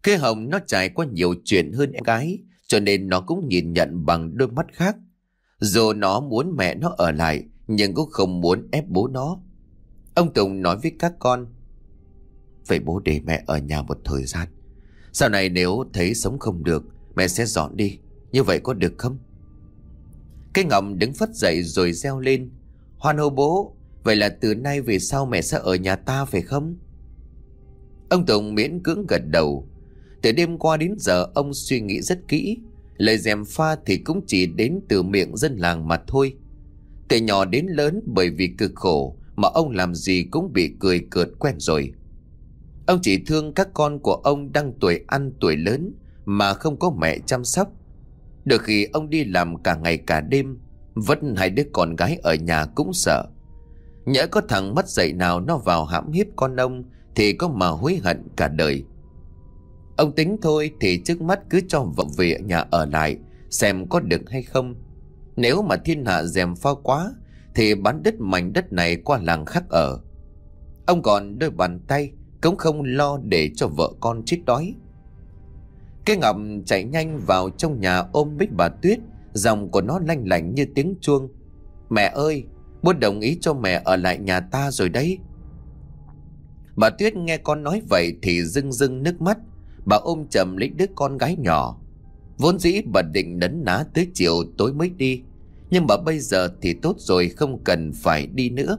Cái Hồng nó trải qua nhiều chuyện hơn em gái, cho nên nó cũng nhìn nhận bằng đôi mắt khác. Dù nó muốn mẹ nó ở lại, nhưng cũng không muốn ép bố nó. Ông Tùng nói với các con: vậy bố để mẹ ở nhà một thời gian. Sau này nếu thấy sống không được, mẹ sẽ dọn đi. Như vậy có được không? Cái Ngọc đứng phất dậy rồi reo lên: hoan hô bố! Vậy là từ nay về sau mẹ sẽ ở nhà ta phải không? Ông Tùng miễn cưỡng gật đầu. Từ đêm qua đến giờ ông suy nghĩ rất kỹ. Lời gièm pha thì cũng chỉ đến từ miệng dân làng mà thôi. Từ nhỏ đến lớn bởi vì cực khổ mà ông làm gì cũng bị cười cợt quen rồi. Ông chỉ thương các con của ông đang tuổi ăn tuổi lớn mà không có mẹ chăm sóc. Đôi khi ông đi làm cả ngày cả đêm, vất hai đứa con gái ở nhà cũng sợ. Nhỡ có thằng mất dạy nào nó vào hãm hiếp con ông thì có mà hối hận cả đời. Ông tính thôi thì trước mắt cứ cho vợ về nhà ở lại xem có được hay không. Nếu mà thiên hạ gièm pha quá thì bán đất mảnh đất này qua làng khác ở. Ông còn đôi bàn tay cũng không lo để cho vợ con chết đói. Cái Ngọc chạy nhanh vào trong nhà ôm bích bà Tuyết. Giọng của nó lanh lảnh như tiếng chuông: mẹ ơi, bố đồng ý cho mẹ ở lại nhà ta rồi đấy. Bà Tuyết nghe con nói vậy thì rưng rưng nước mắt. Bà ôm chầm lấy đứa con gái nhỏ. Vốn dĩ bà định nấn ná tới chiều tối mới đi, nhưng mà bây giờ thì tốt rồi, không cần phải đi nữa.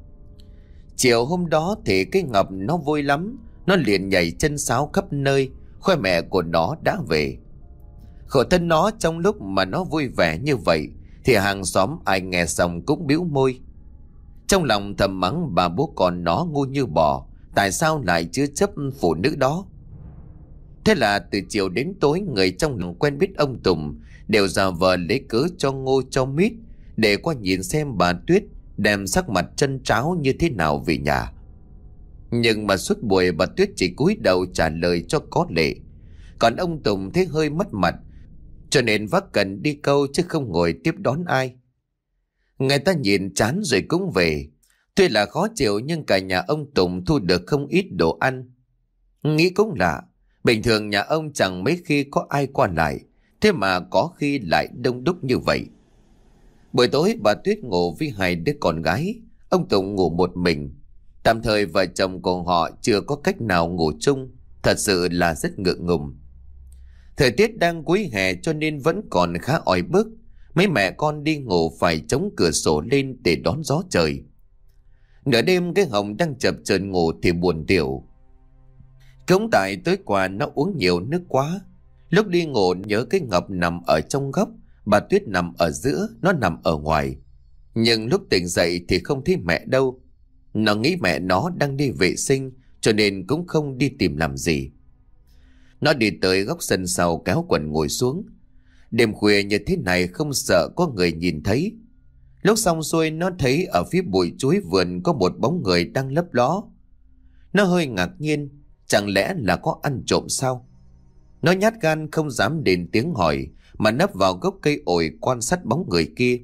Chiều hôm đó thì cái Ngọc nó vui lắm. Nó liền nhảy chân sáo khắp nơi, khoe mẹ của nó đã về. Khổ thân nó, trong lúc mà nó vui vẻ như vậy thì hàng xóm ai nghe xong cũng bĩu môi. Trong lòng thầm mắng bà bố con nó ngu như bò, tại sao lại chứa chấp phụ nữ đó. Thế là từ chiều đến tối, người trong làng quen biết ông Tùng đều giả vờ lấy cớ cho ngô cho mít để qua nhìn xem bà Tuyết đem sắc mặt trân tráo như thế nào về nhà. Nhưng mà suốt buổi bà Tuyết chỉ cúi đầu trả lời cho có lệ. Còn ông Tùng thấy hơi mất mặt, cho nên vác cần đi câu chứ không ngồi tiếp đón ai. Người ta nhìn chán rồi cũng về. Tuy là khó chịu nhưng cả nhà ông Tùng thu được không ít đồ ăn. Nghĩ cũng lạ, bình thường nhà ông chẳng mấy khi có ai qua lại, thế mà có khi lại đông đúc như vậy. Buổi tối bà Tuyết ngủ với hai đứa con gái, ông Tùng ngủ một mình. Tạm thời vợ chồng của họ chưa có cách nào ngủ chung, thật sự là rất ngượng ngùng. Thời tiết đang cuối hè cho nên vẫn còn khá oi bức. Mấy mẹ con đi ngủ phải chống cửa sổ lên để đón gió trời. Nửa đêm cái Hồng đang chập chờn ngủ thì buồn tiểu. Cũng tại tối qua nó uống nhiều nước quá. Lúc đi ngủ nhớ cái Ngọc nằm ở trong góc, bà Tuyết nằm ở giữa, nó nằm ở ngoài. Nhưng lúc tỉnh dậy thì không thấy mẹ đâu. Nó nghĩ mẹ nó đang đi vệ sinh cho nên cũng không đi tìm làm gì. Nó đi tới góc sân sau kéo quần ngồi xuống. Đêm khuya như thế này không sợ có người nhìn thấy. Lúc xong xuôi nó thấy ở phía bụi chuối vườn có một bóng người đang lấp ló. Nó hơi ngạc nhiên, chẳng lẽ là có ăn trộm sao? Nó nhát gan không dám đến tiếng hỏi mà nấp vào gốc cây ổi quan sát bóng người kia.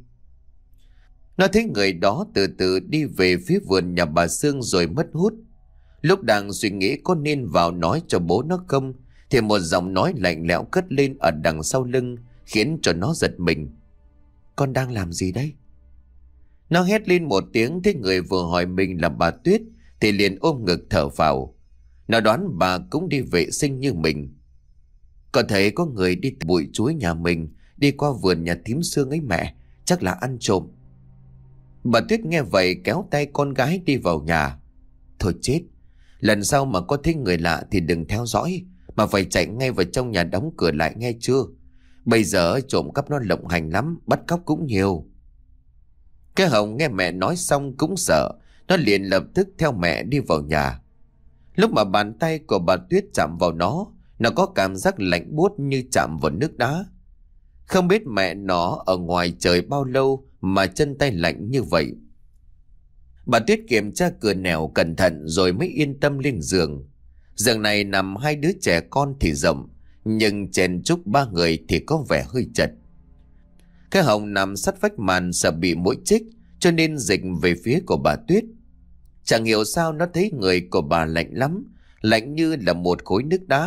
Nó thấy người đó từ từ đi về phía vườn nhà bà Sương rồi mất hút. Lúc đang suy nghĩ có nên vào nói cho bố nó không thì một giọng nói lạnh lẽo cất lên ở đằng sau lưng khiến cho nó giật mình. Con đang làm gì đấy? Nó hét lên một tiếng, thấy người vừa hỏi mình là bà Tuyết thì liền ôm ngực thở phào. Nó đoán bà cũng đi vệ sinh như mình. Có thấy có người đi từ bụi chuối nhà mình đi qua vườn nhà thím Sương ấy mẹ, chắc là ăn trộm. Bà Tuyết nghe vậy kéo tay con gái đi vào nhà. Thôi chết, lần sau mà có thấy người lạ thì đừng theo dõi, mà phải chạy ngay vào trong nhà đóng cửa lại nghe chưa? Bây giờ trộm cắp nó lộng hành lắm, bắt cóc cũng nhiều. Cái Hồng nghe mẹ nói xong cũng sợ, nó liền lập tức theo mẹ đi vào nhà. Lúc mà bàn tay của bà Tuyết chạm vào nó, nó có cảm giác lạnh buốt như chạm vào nước đá. Không biết mẹ nó ở ngoài trời bao lâu mà chân tay lạnh như vậy. Bà Tuyết kiểm tra cửa nẻo cẩn thận rồi mới yên tâm lên giường. Giường này nằm hai đứa trẻ con thì rộng, nhưng chèn chúc ba người thì có vẻ hơi chật. Cái Hồng nằm sát vách màn sợ bị mũi chích cho nên dịch về phía của bà Tuyết. Chẳng hiểu sao nó thấy người của bà lạnh lắm, lạnh như là một khối nước đá,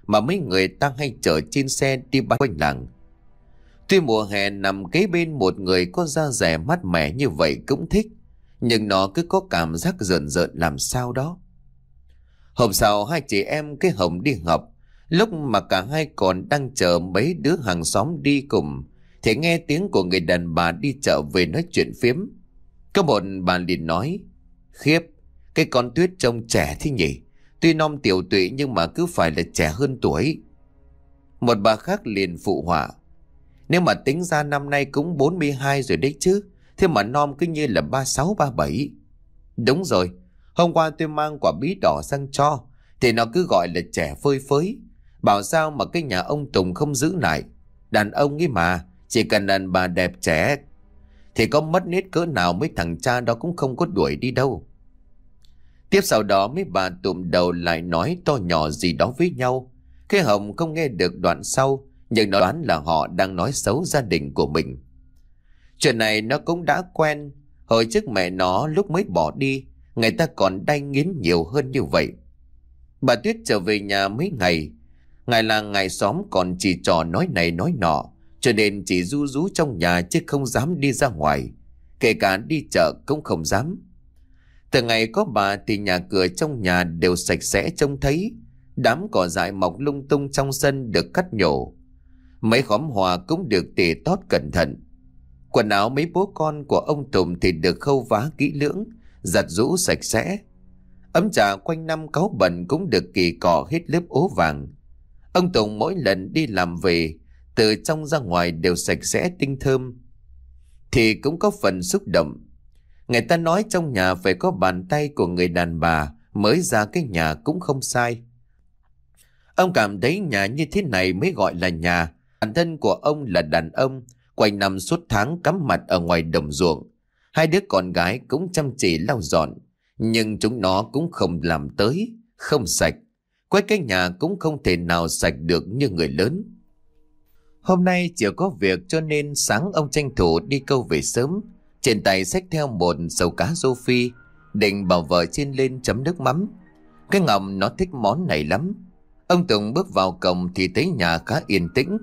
mà mấy người ta hay chở trên xe đi bán quanh làng. Tuy mùa hè nằm kế bên một người có da dẻ mát mẻ như vậy cũng thích, nhưng nó cứ có cảm giác rợn rợn làm sao đó. Hôm sau hai chị em cái Hồng đi học, lúc mà cả hai còn đang chờ mấy đứa hàng xóm đi cùng thì nghe tiếng của người đàn bà đi chợ về nói chuyện phiếm. Có một bà liền nói: "Khiếp, cái con Tuyết trông trẻ thế nhỉ, tuy non tiểu tụy nhưng mà cứ phải là trẻ hơn tuổi." Một bà khác liền phụ họa: "Nếu mà tính ra năm nay cũng bốn mươi hai rồi đấy chứ, thế mà non cứ như là ba sáu ba bảy." "Đúng rồi, hôm qua tôi mang quả bí đỏ sang cho thì nó cứ gọi là trẻ phơi phới. Bảo sao mà cái nhà ông Tùng không giữ lại. Đàn ông ấy mà, chỉ cần đàn bà đẹp trẻ thì có mất nết cỡ nào mấy thằng cha đó cũng không có đuổi đi đâu." Tiếp sau đó mấy bà tụm đầu lại nói to nhỏ gì đó với nhau. Cái Hồng không nghe được đoạn sau, nhưng nó đoán là họ đang nói xấu gia đình của mình. Chuyện này nó cũng đã quen. Hồi trước mẹ nó lúc mới bỏ đi, người ta còn đay nghiến nhiều hơn như vậy. Bà Tuyết trở về nhà mấy ngày, ngày là ngày xóm còn chỉ trò nói này nói nọ, cho nên chỉ ru rú trong nhà chứ không dám đi ra ngoài. Kể cả đi chợ cũng không dám. Từ ngày có bà thì nhà cửa trong nhà đều sạch sẽ trông thấy. Đám cỏ dại mọc lung tung trong sân được cắt nhổ. Mấy khóm hoa cũng được tỉa tót cẩn thận. Quần áo mấy bố con của ông Tùng thì được khâu vá kỹ lưỡng, giặt giũ sạch sẽ. Ấm trà quanh năm cáu bẩn cũng được kỳ cọ hết lớp ố vàng. Ông Tùng mỗi lần đi làm về, từ trong ra ngoài đều sạch sẽ tinh thơm, thì cũng có phần xúc động. Người ta nói trong nhà phải có bàn tay của người đàn bà mới ra cái nhà cũng không sai. Ông cảm thấy nhà như thế này mới gọi là nhà. Bản thân của ông là đàn ông, quanh năm suốt tháng cắm mặt ở ngoài đồng ruộng. Hai đứa con gái cũng chăm chỉ lau dọn, nhưng chúng nó cũng không làm tới, không sạch. Quét cái nhà cũng không thể nào sạch được như người lớn. Hôm nay chỉ có việc cho nên sáng ông tranh thủ đi câu về sớm. Trên tay xách theo một sầu cá rô phi, định bảo vợ chiên lên chấm nước mắm. Cái Ngọc nó thích món này lắm. Ông Tùng bước vào cổng thì thấy nhà khá yên tĩnh.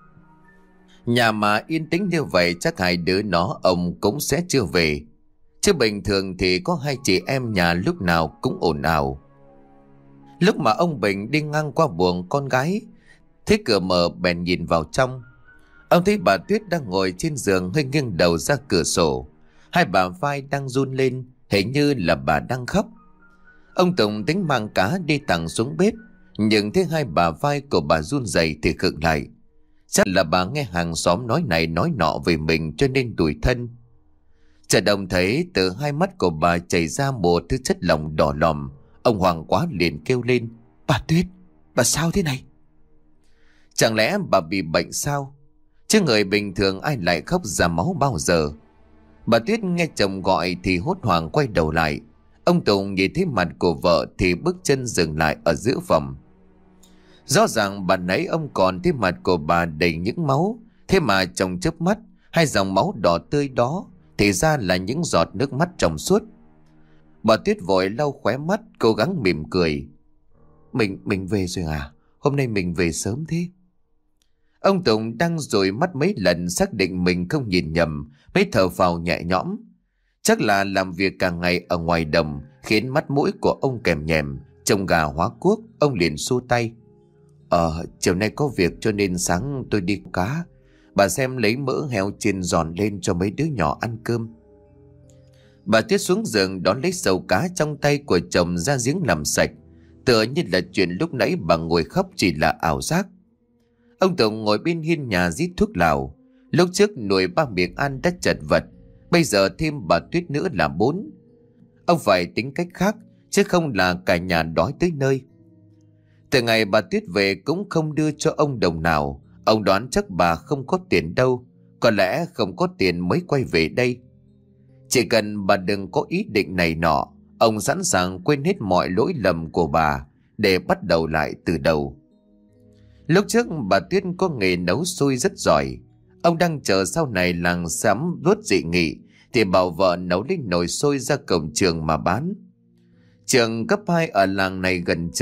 Nhà mà yên tĩnh như vậy chắc hai đứa nó ông cũng sẽ chưa về. Chứ bình thường thì có hai chị em nhà lúc nào cũng ồn ào. Lúc mà ông Bình đi ngang qua buồng con gái, thấy cửa mở bèn nhìn vào trong. Ông thấy bà Tuyết đang ngồi trên giường hơi nghiêng đầu ra cửa sổ. Hai bà vai đang run lên, hình như là bà đang khóc. Ông Tùng tính mang cá đi tặng xuống bếp, nhưng thấy hai bà vai của bà run rẩy thì khựng lại. Chắc là bà nghe hàng xóm nói này nói nọ về mình cho nên tủi thân. Chợt đồng thấy từ hai mắt của bà chảy ra một thứ chất lỏng đỏ lòm. Ông hoảng quá liền kêu lên: "Bà Tuyết, bà sao thế này?" Chẳng lẽ bà bị bệnh sao? Chứ người bình thường ai lại khóc ra máu bao giờ? Bà Tuyết nghe chồng gọi thì hốt hoảng quay đầu lại. Ông Tùng nhìn thấy mặt của vợ thì bước chân dừng lại ở giữa phòng. Rõ ràng bà nãy ông còn thấy mặt của bà đầy những máu, thế mà trong chớp mắt hai dòng máu đỏ tươi đó thì ra là những giọt nước mắt trong suốt. Bà Tuyết vội lau khóe mắt, cố gắng mỉm cười. Mình mình về rồi à? Hôm nay mình về sớm thế." Ông Tùng đang dụi mắt mấy lần xác định mình không nhìn nhầm, mới thở phào nhẹ nhõm. Chắc là làm việc cả ngày ở ngoài đồng khiến mắt mũi của ông kèm nhèm, trông gà hóa cuốc. Ông liền xua tay: Ờ, chiều nay có việc cho nên sáng tôi đi cá. Bà xem lấy mỡ heo chiên giòn lên cho mấy đứa nhỏ ăn cơm." Bà Tuyết xuống giường đón lấy sầu cá trong tay của chồng ra giếng làm sạch. Tựa như là chuyện lúc nãy bà ngồi khóc chỉ là ảo giác. Ông Tùng ngồi bên hiên nhà rít thuốc lào. Lúc trước nuôi ba miệng ăn đã chật vật, bây giờ thêm bà Tuyết nữa là bốn. Ông phải tính cách khác, chứ không là cả nhà đói tới nơi. Từ ngày bà Tuyết về cũng không đưa cho ông đồng nào. Ông đoán chắc bà không có tiền đâu, có lẽ không có tiền mới quay về đây. Chỉ cần bà đừng có ý định này nọ, ông sẵn sàng quên hết mọi lỗi lầm của bà để bắt đầu lại từ đầu. Lúc trước bà Tuyết có nghề nấu xôi rất giỏi. Ông đang chờ sau này làng xóm bớt dị nghị thì bảo vợ nấu lên nồi xôi ra cổng trường mà bán. Trường cấp hai ở làng này gần chợ,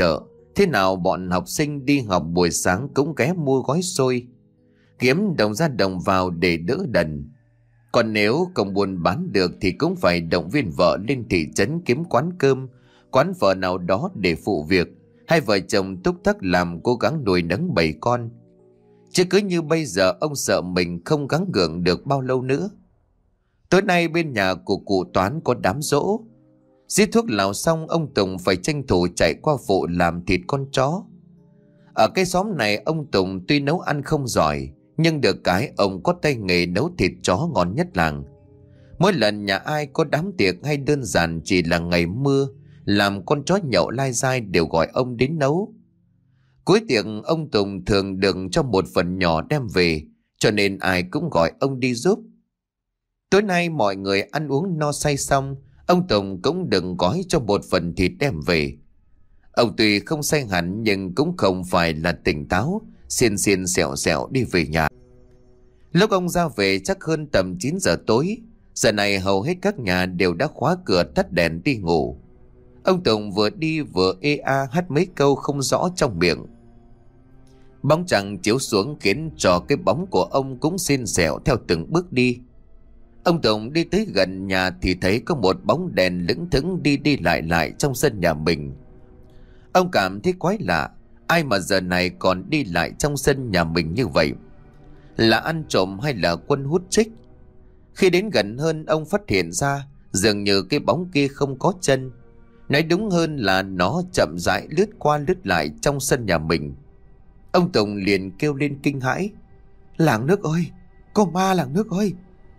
Thế nào bọn học sinh đi học buổi sáng cũng ghé mua gói xôi, kiếm đồng ra đồng vào để đỡ đần. Còn nếu không buôn bán được thì cũng phải động viên vợ lên thị trấn kiếm quán cơm, quán phở nào đó để phụ việc. Hai vợ chồng túc tắc làm, cố gắng nuôi nấng bảy con. Chứ cứ như bây giờ ông sợ mình không gắng gượng được bao lâu nữa. Tối nay bên nhà của cụ Toán có đám giỗ. Giết thuốc lào xong, ông Tùng phải tranh thủ chạy qua phụ làm thịt con chó. Ở cái xóm này ông Tùng tuy nấu ăn không giỏi, nhưng được cái ông có tay nghề nấu thịt chó ngon nhất làng. Mỗi lần nhà ai có đám tiệc hay đơn giản chỉ là ngày mưa, làm con chó nhậu lai dai đều gọi ông đến nấu. Cuối tiệc ông Tùng thường đựng cho một phần nhỏ đem về, cho nên ai cũng gọi ông đi giúp. Tối nay mọi người ăn uống no say xong, ông Tùng cũng đừng gói cho một phần thịt đem về. Ông tuy không say hẳn nhưng cũng không phải là tỉnh táo, xiên xiên xẹo xẹo đi về nhà. Lúc ông ra về chắc hơn tầm chín giờ tối. Giờ này hầu hết các nhà đều đã khóa cửa tắt đèn đi ngủ. Ông Tùng vừa đi vừa ê a hát mấy câu không rõ trong miệng. Bóng trăng chiếu xuống khiến cho cái bóng của ông cũng xiên xẹo theo từng bước đi. Ông Tùng đi tới gần nhà thì thấy có một bóng đèn lững thững đi đi lại lại trong sân nhà mình. Ông cảm thấy quái lạ, ai mà giờ này còn đi lại trong sân nhà mình như vậy? Là ăn trộm hay là quân hút trích? Khi đến gần hơn, ông phát hiện ra dường như cái bóng kia không có chân. Nói đúng hơn là nó chậm rãi lướt qua lướt lại trong sân nhà mình. Ông Tùng liền kêu lên kinh hãi: "Làng nước ơi! Có ma làng nước ơi!"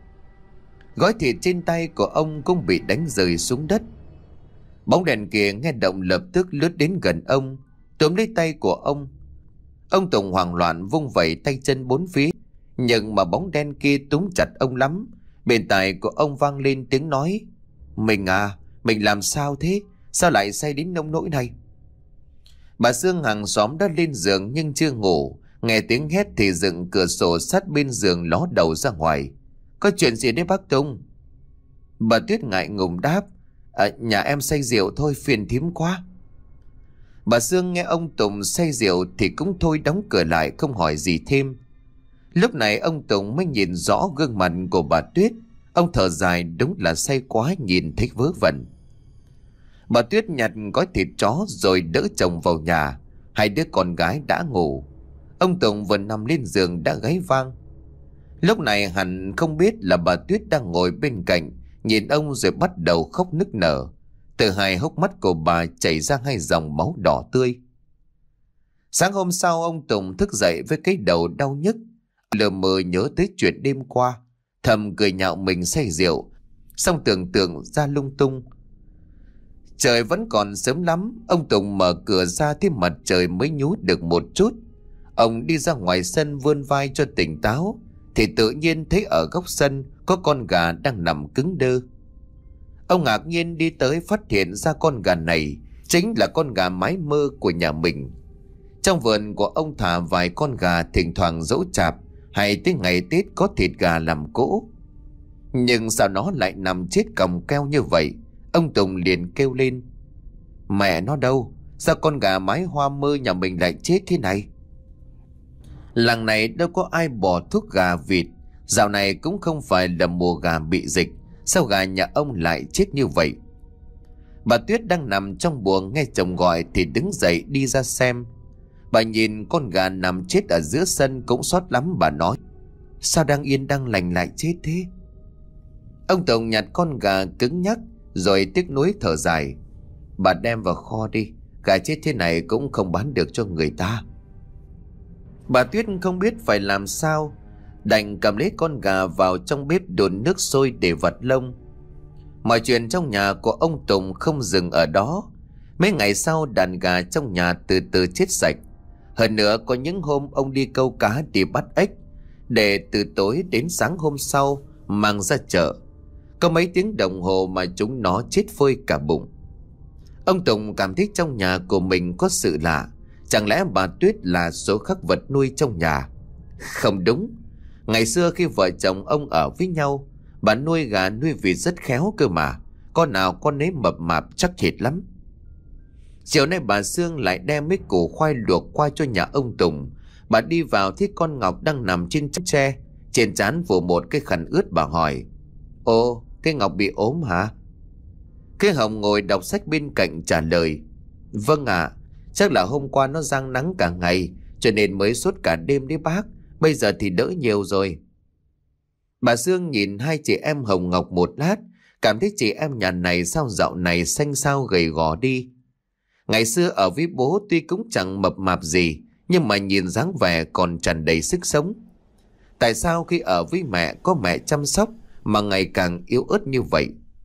Gói thịt trên tay của ông cũng bị đánh rơi xuống đất. Bóng đèn kia nghe động lập tức lướt đến gần ông, túm lấy tay của ông. Ông Tùng hoảng loạn vung vẩy tay chân bốn phía, nhưng mà bóng đen kia túm chặt ông lắm. Bên tai của ông vang lên tiếng nói: "Mình à, mình làm sao thế? Sao lại say đến nông nỗi này?" Bà Sương hàng xóm đã lên giường nhưng chưa ngủ, nghe tiếng hét thì dựng cửa sổ sát bên giường ló đầu ra ngoài. "Có chuyện gì đấy bác Tùng?" Bà Tuyết ngại ngùng đáp: à, "Nhà em say rượu thôi, phiền thím quá." Bà Sương nghe ông Tùng say rượu thì cũng thôi đóng cửa lại, không hỏi gì thêm. Lúc này ông Tùng mới nhìn rõ gương mặt của bà Tuyết. Ông thở dài, đúng là say quá nhìn thấy vớ vẩn. Bà Tuyết nhặt gói thịt chó rồi đỡ chồng vào nhà. Hai đứa con gái đã ngủ. Ông Tùng vừa nằm lên giường đã gáy vang. Lúc này hẳn không biết là bà Tuyết đang ngồi bên cạnh, nhìn ông rồi bắt đầu khóc nức nở. Từ hai hốc mắt của bà chảy ra hai dòng máu đỏ tươi. Sáng hôm sau ông Tùng thức dậy với cái đầu đau nhức, lờ mờ nhớ tới chuyện đêm qua, thầm cười nhạo mình say rượu, xong tưởng tượng ra lung tung. Trời vẫn còn sớm lắm, ông Tùng mở cửa ra thấy mặt trời mới nhú được một chút. Ông đi ra ngoài sân vươn vai cho tỉnh táo, thì tự nhiên thấy ở góc sân có con gà đang nằm cứng đơ. Ông ngạc nhiên đi tới phát hiện ra con gà này chính là con gà mái mơ của nhà mình. Trong vườn của ông thả vài con gà thỉnh thoảng giỗ chạp, hay tới ngày Tết có thịt gà làm cỗ. Nhưng sao nó lại nằm chết còng keo như vậy? Ông Tùng liền kêu lên: "Mẹ nó đâu? Sao con gà mái hoa mơ nhà mình lại chết thế này?" Làng này đâu có ai bỏ thuốc gà vịt, dạo này cũng không phải là mùa gà bị dịch, sao gà nhà ông lại chết như vậy? Bà Tuyết đang nằm trong buồng nghe chồng gọi thì đứng dậy đi ra xem. Bà nhìn con gà nằm chết ở giữa sân cũng xót lắm, bà nói: "Sao đang yên đang lành lại chết thế?" Ông Tùng nhặt con gà cứng nhắc rồi tiếc nuối thở dài: "Bà đem vào kho đi, gà chết thế này cũng không bán được cho người ta." Bà Tuyết không biết phải làm sao, đành cầm lấy con gà vào trong bếp đun nước sôi để vặt lông. Mọi chuyện trong nhà của ông Tùng không dừng ở đó. Mấy ngày sau đàn gà trong nhà từ từ chết sạch. Hơn nữa có những hôm ông đi câu cá đi bắt ếch, để từ tối đến sáng hôm sau mang ra chợ. Có mấy tiếng đồng hồ mà chúng nó chết phơi cả bụng. Ông Tùng cảm thấy trong nhà của mình có sự lạ. Chẳng lẽ bà Tuyết là số khắc vật nuôi trong nhà? Không đúng. Ngày xưa khi vợ chồng ông ở với nhau, bà nuôi gà nuôi vịt rất khéo cơ mà. Con nào con nấy mập mạp chắc thịt lắm. Chiều nay bà Sương lại đem mấy củ khoai luộc qua cho nhà ông Tùng. Bà đi vào thấy con Ngọc đang nằm trên chiếc tre, trên trán phủ một cái khăn ướt. Bà hỏi: Ồ, cái Ngọc bị ốm hả? Cái Hồng ngồi đọc sách bên cạnh trả lời: Vâng ạ, à, chắc là hôm qua nó giang nắng cả ngày cho nên mới sốt cả đêm đấy bác. Bây giờ thì đỡ nhiều rồi. Bà Sương nhìn hai chị em Hồng Ngọc một lát, cảm thấy chị em nhà này sao dạo này xanh xao gầy gò đi. Ngày xưa ở với bố tuy cũng chẳng mập mạp gì, nhưng mà nhìn dáng vẻ còn tràn đầy sức sống. Tại sao khi ở với mẹ có mẹ chăm sóc mà ngày càng yếu ớt như vậy?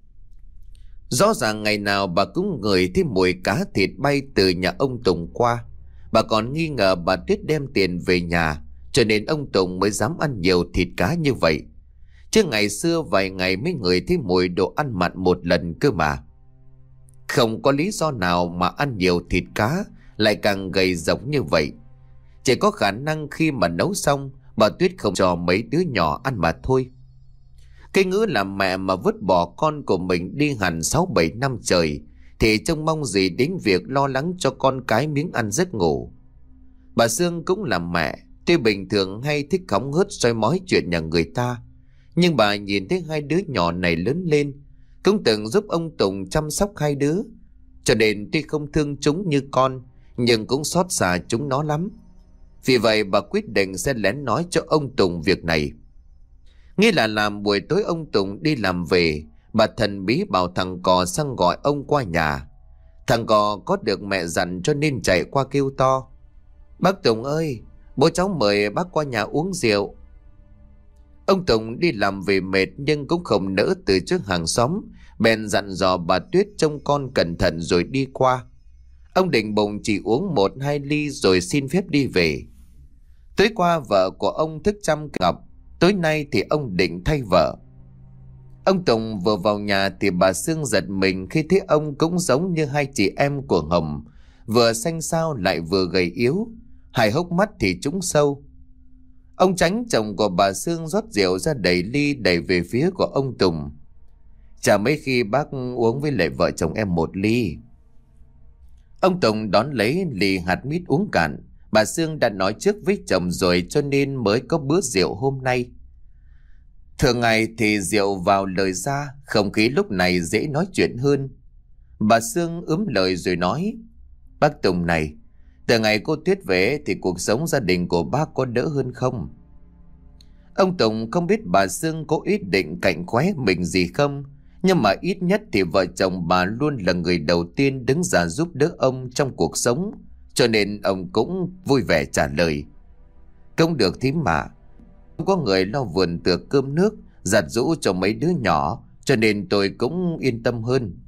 Rõ ràng ngày nào bà cũng ngửi thấy mùi cá thịt bay từ nhà ông Tùng qua. Bà còn nghi ngờ bà Tuyết đem tiền về nhà, cho nên ông Tùng mới dám ăn nhiều thịt cá như vậy. Chứ ngày xưa vài ngày mới ngửi thấy mùi đồ ăn mặn một lần cơ mà. Không có lý do nào mà ăn nhiều thịt cá lại càng gầy giống như vậy. Chỉ có khả năng khi mà nấu xong, bà Tuyết không cho mấy đứa nhỏ ăn mà thôi. Cái ngữ là mẹ mà vứt bỏ con của mình đi hẳn sáu bảy năm trời thì trông mong gì đến việc lo lắng cho con cái miếng ăn giấc ngủ. Bà Sương cũng là mẹ, tuy bình thường hay thích hóng hớt soi mói chuyện nhà người ta, nhưng bà nhìn thấy hai đứa nhỏ này lớn lên, cũng từng giúp ông Tùng chăm sóc hai đứa, cho nên tuy không thương chúng như con nhưng cũng xót xa chúng nó lắm. Vì vậy bà quyết định sẽ lén nói cho ông Tùng việc này. Nghĩ là làm buổi tối ông Tùng đi làm về, bà thần bí bảo thằng Cò sang gọi ông qua nhà. Thằng Cò có được mẹ dặn cho nên chạy qua kêu to: Bác Tùng ơi, bố cháu mời bác qua nhà uống rượu. Ông Tùng đi làm về mệt nhưng cũng không nỡ từ trước hàng xóm, bèn dặn dò bà Tuyết trông con cẩn thận rồi đi qua. Ông định bụng chỉ uống một hai ly rồi xin phép đi về. Tối qua vợ của ông thức chăm Ngọc, tối nay thì ông định thay vợ. Ông Tùng vừa vào nhà thì bà Sương giật mình khi thấy ông cũng giống như hai chị em của Hồng, vừa xanh xao lại vừa gầy yếu, hai hốc mắt thì trũng sâu. Ông Tránh chồng của bà Sương rót rượu ra đầy ly đẩy về phía của ông Tùng: Chả mấy khi bác uống với lại vợ chồng em một ly. Ông Tùng đón lấy ly hạt mít uống cạn. Bà Sương đã nói trước với chồng rồi cho nên mới có bữa rượu hôm nay. Thường ngày thì rượu vào lời ra, không khí lúc này dễ nói chuyện hơn. Bà Sương ướm lời rồi nói: Bác Tùng này, từ ngày cô Tuyết về thì cuộc sống gia đình của bác có đỡ hơn không? Ông Tùng không biết bà Sương có ý định cạnh khóe mình gì không, nhưng mà ít nhất thì vợ chồng bà luôn là người đầu tiên đứng ra giúp đỡ ông trong cuộc sống, cho nên ông cũng vui vẻ trả lời: Không được thím mà, không có người lo vườn tược cơm nước, giặt giũ cho mấy đứa nhỏ, cho nên tôi cũng yên tâm hơn.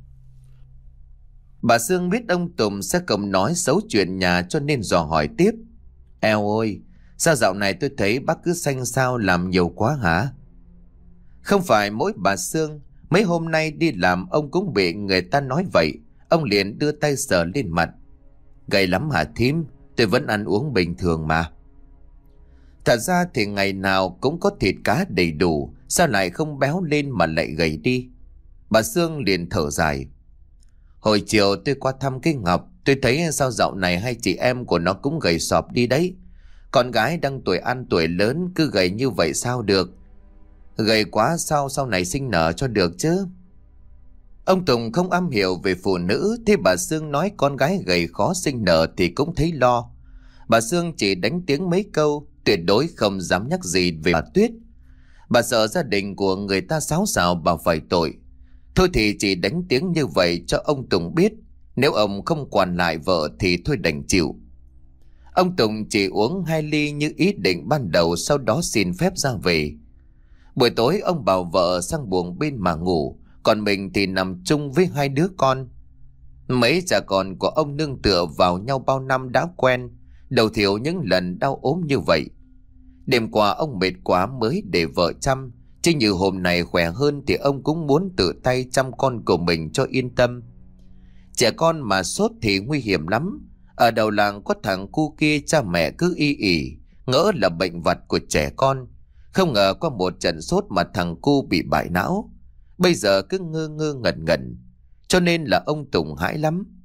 Bà Sương biết ông Tùng sẽ không nói xấu chuyện nhà cho nên dò hỏi tiếp: Eo ơi, sao dạo này tôi thấy bác cứ xanh xao làm nhiều quá hả? Không phải mỗi bà Sương, mấy hôm nay đi làm ông cũng bị người ta nói vậy. Ông liền đưa tay sờ lên mặt: Gầy lắm hả thím? Tôi vẫn ăn uống bình thường mà. Thật ra thì ngày nào cũng có thịt cá đầy đủ, sao lại không béo lên mà lại gầy đi? Bà Sương liền thở dài: Hồi chiều tôi qua thăm cái Ngọc, tôi thấy sao dạo này hai chị em của nó cũng gầy sọp đi đấy. Con gái đang tuổi ăn tuổi lớn cứ gầy như vậy sao được? Gầy quá sao sau này sinh nở cho được chứ? Ông Tùng không am hiểu về phụ nữ, thế bà Sương nói con gái gầy khó sinh nở thì cũng thấy lo. Bà Sương chỉ đánh tiếng mấy câu, tuyệt đối không dám nhắc gì về bà Tuyết. Bà sợ gia đình của người ta xáo xào bà phải tội. Thôi thì chỉ đánh tiếng như vậy cho ông Tùng biết, nếu ông không quản lại vợ thì thôi đành chịu. Ông Tùng chỉ uống hai ly như ý định ban đầu, sau đó xin phép ra về. Buổi tối ông bảo vợ sang buồng bên mà ngủ, còn mình thì nằm chung với hai đứa con. Mấy cha con của ông nương tựa vào nhau bao năm đã quen, đâu thiểu những lần đau ốm như vậy. Đêm qua ông mệt quá mới để vợ chăm, chứ như hôm nay khỏe hơn thì ông cũng muốn tự tay chăm con của mình cho yên tâm. Trẻ con mà sốt thì nguy hiểm lắm. Ở đầu làng có thằng cu kia cha mẹ cứ y ỉ, ngỡ là bệnh vặt của trẻ con. Không ngờ qua một trận sốt mà thằng cu bị bại não, bây giờ cứ ngơ ngơ ngẩn ngẩn. Cho nên là ông Tùng hãi lắm.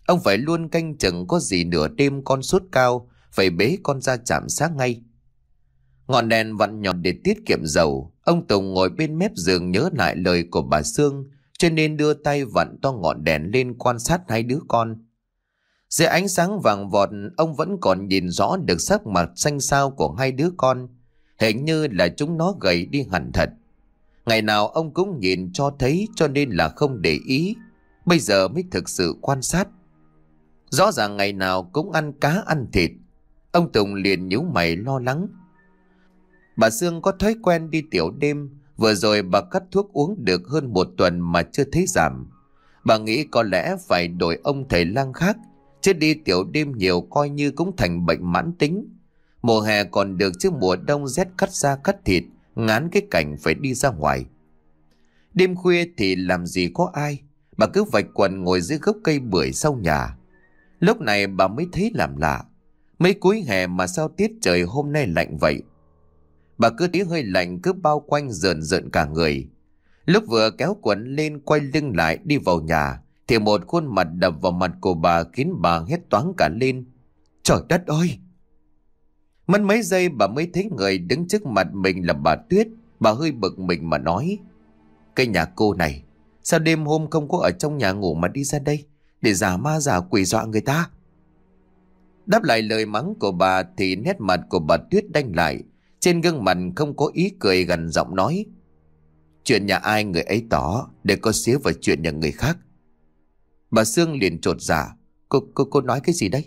Ông phải luôn canh chừng có gì nửa đêm con sốt cao, phải bế con ra trạm sáng ngay. Ngọn đèn vặn nhỏ để tiết kiệm dầu. Ông Tùng ngồi bên mép giường nhớ lại lời của bà Sương, cho nên đưa tay vặn to ngọn đèn lên quan sát hai đứa con. Dưới ánh sáng vàng vọt, ông vẫn còn nhìn rõ được sắc mặt xanh xao của hai đứa con. Hình như là chúng nó gầy đi hẳn thật. Ngày nào ông cũng nhìn cho thấy, cho nên là không để ý. Bây giờ mới thực sự quan sát. Rõ ràng ngày nào cũng ăn cá ăn thịt. Ông Tùng liền nhíu mày lo lắng. Bà Sương có thói quen đi tiểu đêm. Vừa rồi bà cắt thuốc uống được hơn một tuần mà chưa thấy giảm. Bà nghĩ có lẽ phải đổi ông thầy lang khác, chứ đi tiểu đêm nhiều coi như cũng thành bệnh mãn tính. Mùa hè còn được, chứ mùa đông rét cắt da cắt thịt, ngán cái cảnh phải đi ra ngoài. Đêm khuya thì làm gì có ai, bà cứ vạch quần ngồi dưới gốc cây bưởi sau nhà. Lúc này bà mới thấy làm lạ. Mấy cuối hè mà sao tiết trời hôm nay lạnh vậy? Bà cứ tí hơi lạnh cứ bao quanh rợn rợn cả người. Lúc vừa kéo quần lên quay lưng lại đi vào nhà, thì một khuôn mặt đập vào mặt của bà khiến bà hét toáng cả lên. Trời đất ơi! Mất mấy giây bà mới thấy người đứng trước mặt mình là bà Tuyết. Bà hơi bực mình mà nói: Cái nhà cô này, sao đêm hôm không có ở trong nhà ngủ mà đi ra đây để giả ma giả quỷ dọa người ta? Đáp lại lời mắng của bà thì nét mặt của bà Tuyết đanh lại. Trên gương mặt không có ý cười, gằn giọng nói: Chuyện nhà ai người ấy tỏ, để có xía vào chuyện nhà người khác. Bà Sương liền chột dạ: Cô, cô, cô nói cái gì đấy?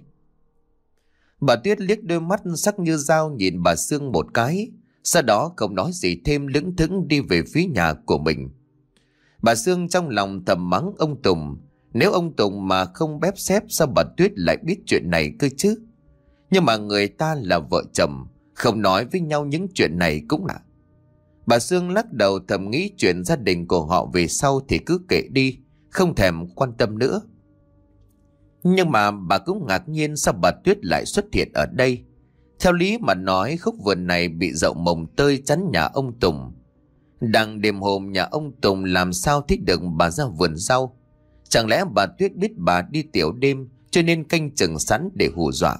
Bà Tuyết liếc đôi mắt sắc như dao nhìn bà Sương một cái, sau đó không nói gì thêm, lững thững đi về phía nhà của mình. Bà Sương trong lòng thầm mắng ông Tùng. Nếu ông Tùng mà không bép xép, sao bà Tuyết lại biết chuyện này cơ chứ? Nhưng mà người ta là vợ chồng, không nói với nhau những chuyện này cũng lạ. Bà Sương lắc đầu thầm nghĩ chuyện gia đình của họ về sau thì cứ kệ đi, không thèm quan tâm nữa. Nhưng mà bà cũng ngạc nhiên sao bà Tuyết lại xuất hiện ở đây. Theo lý mà nói, khúc vườn này bị dậu mồng tơi chắn nhà ông Tùng. Đằng đêm hôm nhà ông Tùng làm sao thích được bà ra vườn rau? Chẳng lẽ bà Tuyết biết bà đi tiểu đêm, cho nên canh chừng sẵn để hù dọa?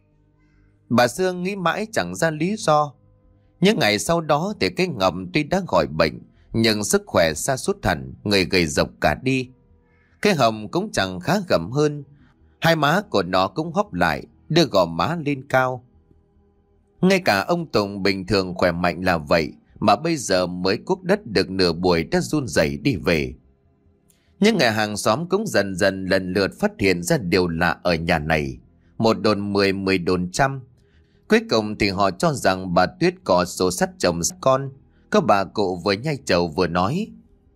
Bà Sương nghĩ mãi chẳng ra lý do. Những ngày sau đó thì cái Ngọc tuy đã khỏi bệnh, nhưng sức khỏe sa sút hẳn, người gầy rộc cả đi. Cái Hồng cũng chẳng khá gầm hơn. Hai má của nó cũng hóp lại, đưa gò má lên cao. Ngay cả ông Tùng bình thường khỏe mạnh là vậy, mà bây giờ mới cuốc đất được nửa buổi đã run rẩy đi về. Nhưng người hàng xóm cũng dần dần lần lượt phát hiện ra điều lạ ở nhà này. Một đồn mười, mười đồn trăm. Cuối cùng thì họ cho rằng bà Tuyết có số sắt chồng con. Có bà cụ vừa nhai trầu vừa nói: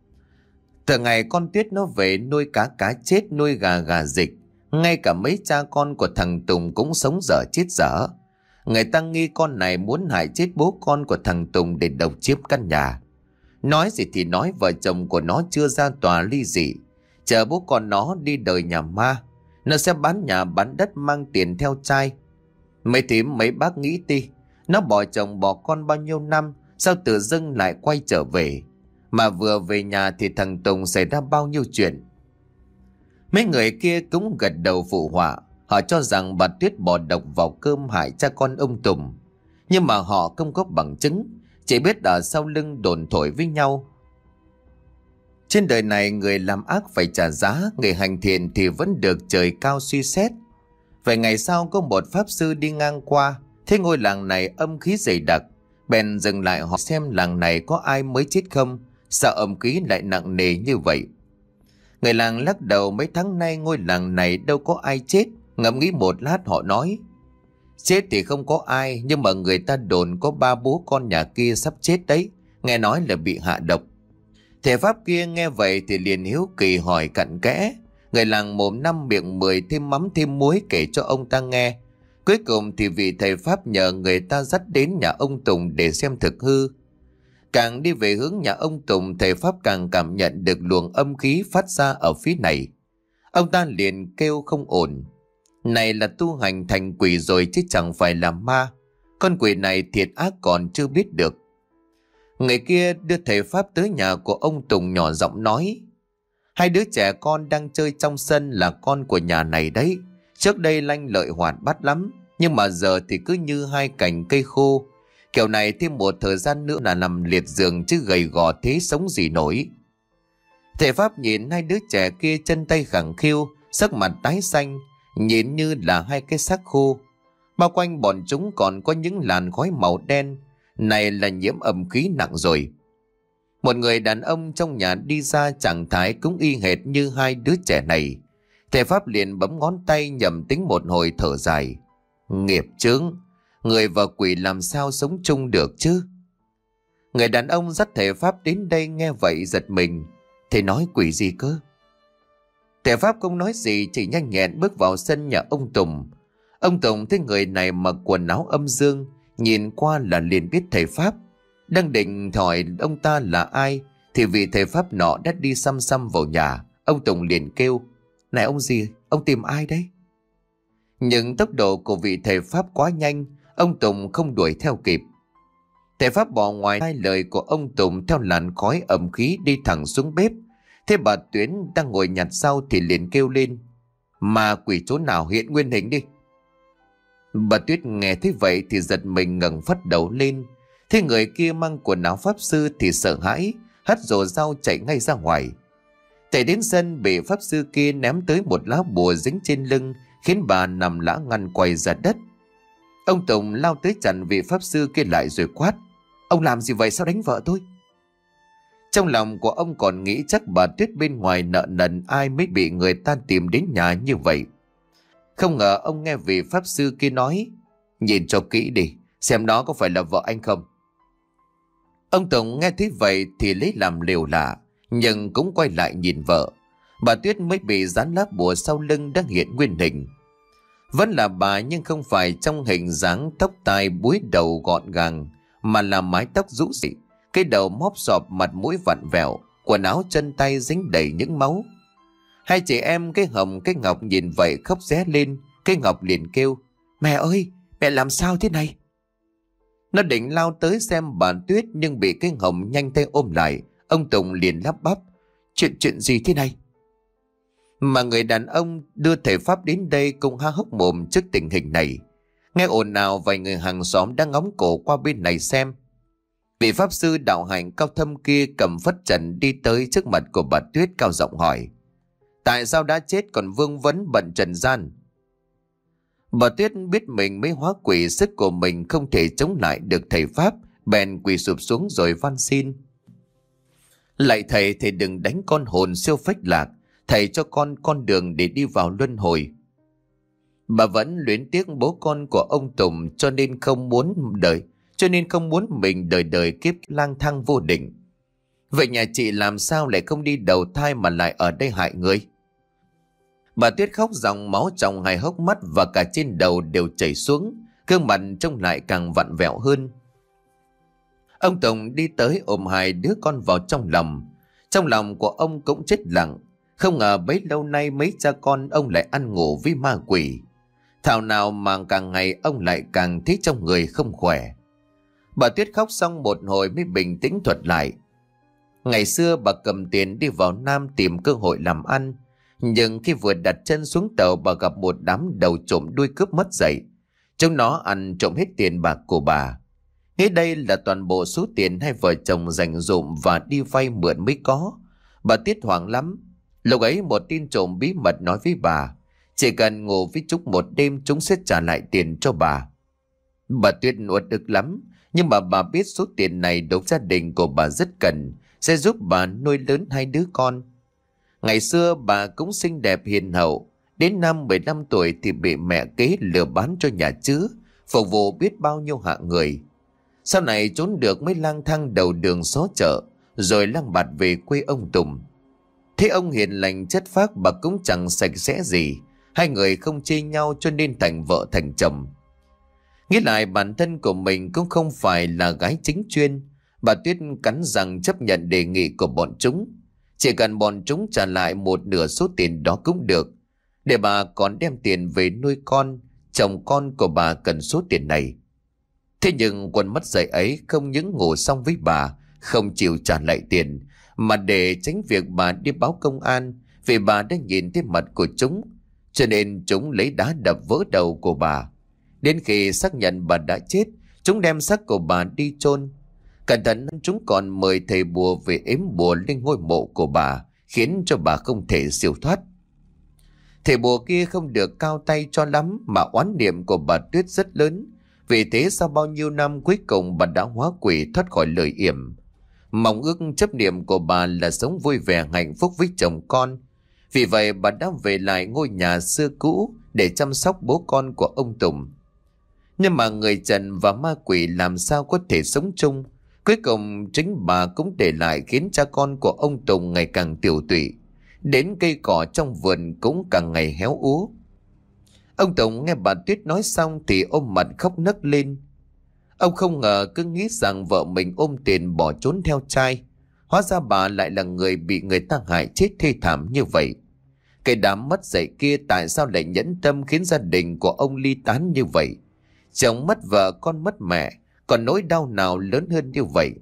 Từ ngày con Tuyết nó về nuôi cá cá chết, nuôi gà gà dịch, ngay cả mấy cha con của thằng Tùng cũng sống dở chết dở. Người ta nghi con này muốn hại chết bố con của thằng Tùng để độc chiếm căn nhà. Nói gì thì nói, vợ chồng của nó chưa ra tòa ly dị, chờ bố con nó đi đời nhà ma, nó sẽ bán nhà bán đất mang tiền theo trai. Mấy thím mấy bác nghĩ đi, nó bỏ chồng bỏ con bao nhiêu năm, sao tự dưng lại quay trở về? Mà vừa về nhà thì thằng Tùng xảy ra bao nhiêu chuyện. Mấy người kia cũng gật đầu phụ họa. Họ cho rằng bà Tuyết bỏ độc vào cơm hại cha con ông Tùng. Nhưng mà họ không có bằng chứng, chỉ biết ở sau lưng đồn thổi với nhau. Trên đời này người làm ác phải trả giá, người hành thiện thì vẫn được trời cao suy xét. Vài ngày sau có một pháp sư đi ngang qua, thấy ngôi làng này âm khí dày đặc, bèn dừng lại hỏi xem làng này có ai mới chết không, sao âm khí lại nặng nề như vậy. Người làng lắc đầu: Mấy tháng nay ngôi làng này đâu có ai chết. Ngẫm nghĩ một lát họ nói: Chết thì không có ai, nhưng mà người ta đồn có ba bố con nhà kia sắp chết đấy, nghe nói là bị hạ độc. Thầy pháp kia nghe vậy thì liền hiếu kỳ hỏi cặn kẽ. Người làng mồm năm miệng mười, thêm mắm thêm muối kể cho ông ta nghe. Cuối cùng thì vị thầy pháp nhờ người ta dắt đến nhà ông Tùng để xem thực hư. Càng đi về hướng nhà ông Tùng, thầy pháp càng cảm nhận được luồng âm khí phát ra ở phía này. Ông ta liền kêu không ổn. Này là tu hành thành quỷ rồi chứ chẳng phải là ma. Con quỷ này thiệt ác còn chưa biết được. Người kia đưa thầy pháp tới nhà của ông Tùng nhỏ giọng nói: Hai đứa trẻ con đang chơi trong sân là con của nhà này đấy. Trước đây lanh lợi hoạt bát lắm, nhưng mà giờ thì cứ như hai cành cây khô. Kiểu này thêm một thời gian nữa là nằm liệt giường chứ gầy gò thế sống gì nổi. Thầy Pháp nhìn hai đứa trẻ kia chân tay khẳng khiu, sắc mặt tái xanh, nhìn như là hai cái xác khô. Bao quanh bọn chúng còn có những làn khói màu đen, này là nhiễm âm khí nặng rồi. Một người đàn ông trong nhà đi ra trạng thái cũng y hệt như hai đứa trẻ này. Thầy Pháp liền bấm ngón tay nhầm tính một hồi thở dài. Nghiệp chướng, người và quỷ làm sao sống chung được chứ? Người đàn ông dắt thầy Pháp đến đây nghe vậy giật mình. Thầy nói quỷ gì cơ? Thầy Pháp không nói gì, chỉ nhanh nhẹn bước vào sân nhà ông Tùng. Ông Tùng thấy người này mặc quần áo âm dương, nhìn qua là liền biết thầy Pháp. Đang định hỏi ông ta là ai thì vị thầy Pháp nọ đã đi xăm xăm vào nhà. Ông Tùng liền kêu: Này ông gì, ông tìm ai đấy? Nhưng tốc độ của vị thầy Pháp quá nhanh, ông Tùng không đuổi theo kịp. Thầy Pháp bỏ ngoài hai lời của ông Tùng theo làn khói ẩm khí đi thẳng xuống bếp. Thế bà Tuyến đang ngồi nhặt rau thì liền kêu lên: Mà quỷ chỗ nào hiện nguyên hình đi. Bà Tuyết nghe thấy vậy thì giật mình ngẩng phất đầu lên. Thế người kia mang quần áo pháp sư thì sợ hãi, hất rổ rau chạy ngay ra ngoài. Chạy đến sân bị pháp sư kia ném tới một lá bùa dính trên lưng, khiến bà nằm lã ngăn quay ra đất. Ông Tùng lao tới chặn vị pháp sư kia lại rồi quát: Ông làm gì vậy, sao đánh vợ tôi? Trong lòng của ông còn nghĩ chắc bà Tuyết bên ngoài nợ nần ai mới bị người ta tìm đến nhà như vậy. Không ngờ ông nghe vị pháp sư kia nói: Nhìn cho kỹ đi, xem đó có phải là vợ anh không. Ông Tùng nghe thấy vậy thì lấy làm liều lạ, nhưng cũng quay lại nhìn vợ. Bà Tuyết mới bị dán lá bùa sau lưng đang hiện nguyên hình. Vẫn là bà nhưng không phải trong hình dáng tóc tai búi đầu gọn gàng, mà là mái tóc rũ rượi, cái đầu móp sọp, mặt mũi vặn vẹo, quần áo chân tay dính đầy những máu. Hai chị em cái Hồng cái Ngọc nhìn vậy khóc ré lên. Cái Ngọc liền kêu: Mẹ ơi, mẹ làm sao thế này? Nó định lao tới xem bà Tuyết nhưng bị cái Hồng nhanh tay ôm lại. Ông Tùng liền lắp bắp: Chuyện chuyện gì thế này? Mà người đàn ông đưa thầy Pháp đến đây cũng há hốc mồm trước tình hình này. Nghe ồn ào vài người hàng xóm đang ngóng cổ qua bên này xem. Vị pháp sư đạo hạnh cao thâm kia cầm phất trần đi tới trước mặt của bà Tuyết, cao giọng hỏi: Tại sao đã chết còn vương vấn bận trần gian? Bà Tuyết biết mình mới hóa quỷ, sức của mình không thể chống lại được thầy Pháp, bèn quỳ sụp xuống rồi van xin: Lạy thầy, thầy đừng đánh con hồn siêu phách lạc, thầy cho con con đường để đi vào luân hồi. Bà vẫn luyến tiếc bố con của ông Tùng, cho nên không muốn đời, cho nên không muốn mình đời đời kiếp lang thang vô định. Vậy nhà chị làm sao lại không đi đầu thai mà lại ở đây hại người? Bà Tuyết khóc dòng máu trong hai hốc mắt và cả trên đầu đều chảy xuống, gương mặt trông lại càng vặn vẹo hơn. Ông Tùng đi tới ôm hai đứa con vào trong lòng. Trong lòng của ông cũng chết lặng. Không ngờ bấy lâu nay mấy cha con ông lại ăn ngủ với ma quỷ. Thảo nào mà càng ngày ông lại càng thấy trong người không khỏe. Bà Tuyết khóc xong một hồi mới bình tĩnh thuật lại. Ngày xưa bà cầm tiền đi vào Nam tìm cơ hội làm ăn. Nhưng khi vừa đặt chân xuống tàu, bà gặp một đám đầu trộm đuôi cướp mất dậy. Chúng nó ăn trộm hết tiền bạc của bà. Nghĩ đây là toàn bộ số tiền hai vợ chồng dành dụm và đi vay mượn mới có. Bà Tuyết hoảng lắm. Lúc ấy một tin trộm bí mật nói với bà: Chỉ cần ngủ với chúng một đêm, chúng sẽ trả lại tiền cho bà. Bà Tuyết uất ức lắm. Nhưng mà bà biết số tiền này đối với gia đình của bà rất cần, sẽ giúp bà nuôi lớn hai đứa con. Ngày xưa bà cũng xinh đẹp hiền hậu. Đến năm mười lăm tuổi thì bị mẹ kế lừa bán cho nhà chứa, phục vụ biết bao nhiêu hạng người. Sau này trốn được mới lang thang đầu đường xó chợ, rồi lang bạt về quê ông Tùng. Thế ông hiền lành chất phác, bà cũng chẳng sạch sẽ gì. Hai người không chê nhau cho nên thành vợ thành chồng. Nghĩ lại bản thân của mình cũng không phải là gái chính chuyên. Bà Tuyết cắn răng chấp nhận đề nghị của bọn chúng. Chỉ cần bọn chúng trả lại một nửa số tiền đó cũng được, để bà còn đem tiền về nuôi con. Chồng con của bà cần số tiền này. Thế nhưng quần mất dạy ấy không những ngủ xong với bà, không chịu trả lại tiền, mà để tránh việc bà đi báo công an vì bà đã nhìn thấy mặt của chúng, cho nên chúng lấy đá đập vỡ đầu của bà. Đến khi xác nhận bà đã chết, chúng đem xác của bà đi chôn. Cẩn thận, chúng còn mời thầy bùa về ếm bùa lên ngôi mộ của bà, khiến cho bà không thể siêu thoát. Thầy bùa kia không được cao tay cho lắm, mà oán niệm của bà Tuyết rất lớn. Vì thế sau bao nhiêu năm, cuối cùng bà đã hóa quỷ thoát khỏi lời yểm. Mong ước chấp niệm của bà là sống vui vẻ hạnh phúc với chồng con. Vì vậy bà đã về lại ngôi nhà xưa cũ để chăm sóc bố con của ông Tùng. Nhưng mà người trần và ma quỷ làm sao có thể sống chung. Cuối cùng chính bà cũng để lại khiến cha con của ông Tùng ngày càng tiểu tụy. Đến cây cỏ trong vườn cũng càng ngày héo úa. Ông Tùng nghe bà Tuyết nói xong thì ôm mặt khóc nấc lên. Ông không ngờ, cứ nghĩ rằng vợ mình ôm tiền bỏ trốn theo trai. Hóa ra bà lại là người bị người ta hại chết thê thảm như vậy. Cái đám mất dạy kia tại sao lại nhẫn tâm khiến gia đình của ông ly tán như vậy? Chồng mất vợ, con mất mẹ, còn nỗi đau nào lớn hơn như vậy?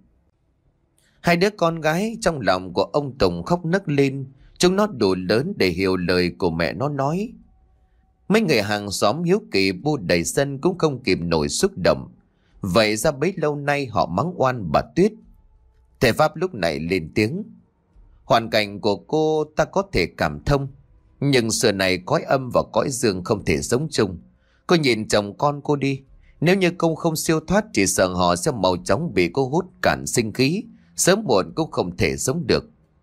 Hai đứa con gái trong lòng của ông Tùng khóc nấc lên. Chúng nó đủ lớn để hiểu lời của mẹ nó nói. Mấy người hàng xóm hiếu kỳ bu đầy sân cũng không kìm nổi xúc động. Vậy ra bấy lâu nay họ mắng oan bà Tuyết. Thầy Pháp lúc này lên tiếng. Hoàn cảnh của cô ta có thể cảm thông, nhưng xưa này cõi âm và cõi dương không thể sống chung. Cô nhìn chồng con cô đi. Nếu như cô không siêu thoát, chỉ sợ họ sẽ mau chóng bị cô hút cạn sinh khí, sớm muộn cũng không thể sống được.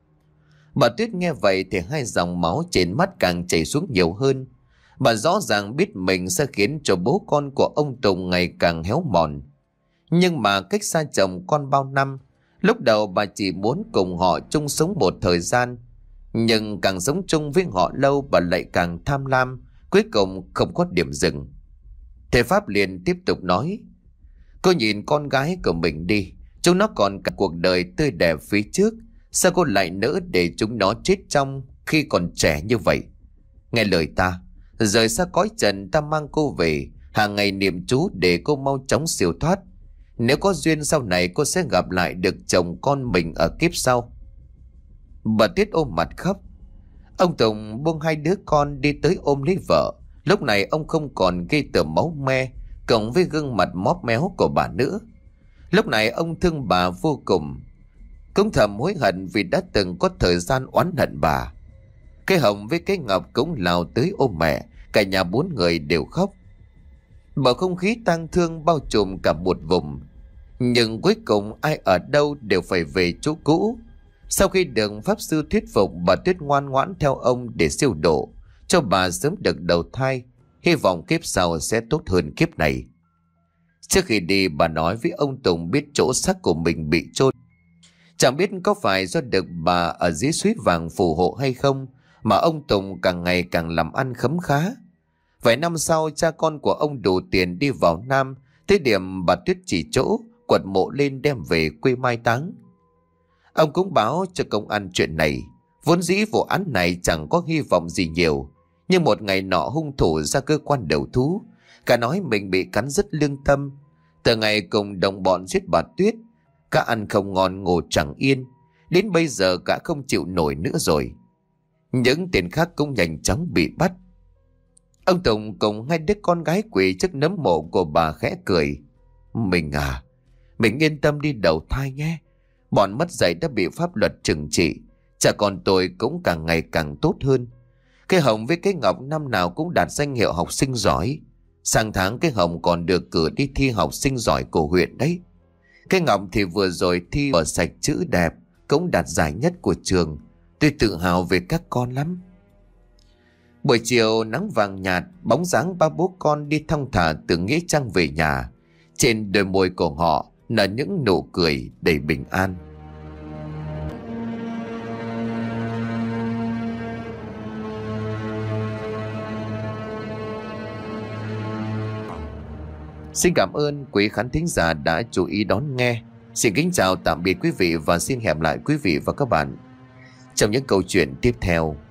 Bà Tuyết nghe vậy thì hai dòng máu trên mắt càng chảy xuống nhiều hơn. Bà rõ ràng biết mình sẽ khiến cho bố con của ông Tùng ngày càng héo mòn. Nhưng mà cách xa chồng con bao năm, lúc đầu bà chỉ muốn cùng họ chung sống một thời gian. Nhưng càng sống chung với họ lâu, bà lại càng tham lam, cuối cùng không có điểm dừng. Thầy Pháp liền tiếp tục nói. Cô nhìn con gái của mình đi, chúng nó còn cả cuộc đời tươi đẹp phía trước. Sao cô lại nỡ để chúng nó chết trong khi còn trẻ như vậy? Nghe lời ta, rời xa cõi trần, ta mang cô về, hàng ngày niệm chú để cô mau chóng siêu thoát. Nếu có duyên sau này cô sẽ gặp lại được chồng con mình ở kiếp sau. Bà Tuyết ôm mặt khóc. Ông Tùng buông hai đứa con đi tới ôm lấy vợ. Lúc này ông không còn gây tởm máu me, cộng với gương mặt móp méo của bà nữa. Lúc này ông thương bà vô cùng, cũng thầm hối hận vì đã từng có thời gian oán hận bà. Cái Hồng với cái Ngọc cũng lao tới ôm mẹ, cả nhà bốn người đều khóc. Bầu không khí tang thương bao trùm cả một vùng. Nhưng cuối cùng ai ở đâu đều phải về chỗ cũ. Sau khi được pháp sư thuyết phục, bà Tuyết ngoan ngoãn theo ông để siêu độ, cho bà sớm được đầu thai, hy vọng kiếp sau sẽ tốt hơn kiếp này. Trước khi đi, bà nói với ông Tùng biết chỗ xác của mình bị chôn. Chẳng biết có phải do được bà ở dưới suối vàng phù hộ hay không, mà ông Tùng càng ngày càng làm ăn khấm khá. Vài năm sau, cha con của ông đủ tiền đi vào Nam, tới điểm bà Tuyết chỉ chỗ, quật mộ lên đem về quê mai táng. Ông cũng báo cho công an chuyện này. Vốn dĩ vụ án này chẳng có hy vọng gì nhiều, nhưng một ngày nọ hung thủ ra cơ quan đầu thú, cả nói mình bị cắn rứt lương tâm. Từ ngày cùng đồng bọn giết bà Tuyết, cả ăn không ngon ngủ chẳng yên, đến bây giờ cả không chịu nổi nữa rồi. Những tên khác cũng nhanh chóng bị bắt. Ông Tùng cùng hai đứa con gái quỳ trước nấm mộ của bà khẽ cười. Mình à, mình yên tâm đi đầu thai nhé. Bọn mất dạy đã bị pháp luật trừng trị, chả còn tôi cũng càng ngày càng tốt hơn. Cái Hồng với cái Ngọc năm nào cũng đạt danh hiệu học sinh giỏi. Sang tháng cái Hồng còn được cử đi thi học sinh giỏi của huyện đấy. Cái Ngọc thì vừa rồi thi ở sạch chữ đẹp, cũng đạt giải nhất của trường. Tôi tự hào về các con lắm. Buổi chiều nắng vàng nhạt, bóng dáng ba bố con đi thong thả từ nghĩa trang về nhà. Trên đôi môi của họ nở những nụ cười đầy bình an. Xin cảm ơn quý khán thính giả đã chú ý đón nghe. Xin kính chào tạm biệt quý vị và xin hẹn lại quý vị và các bạn trong những câu chuyện tiếp theo.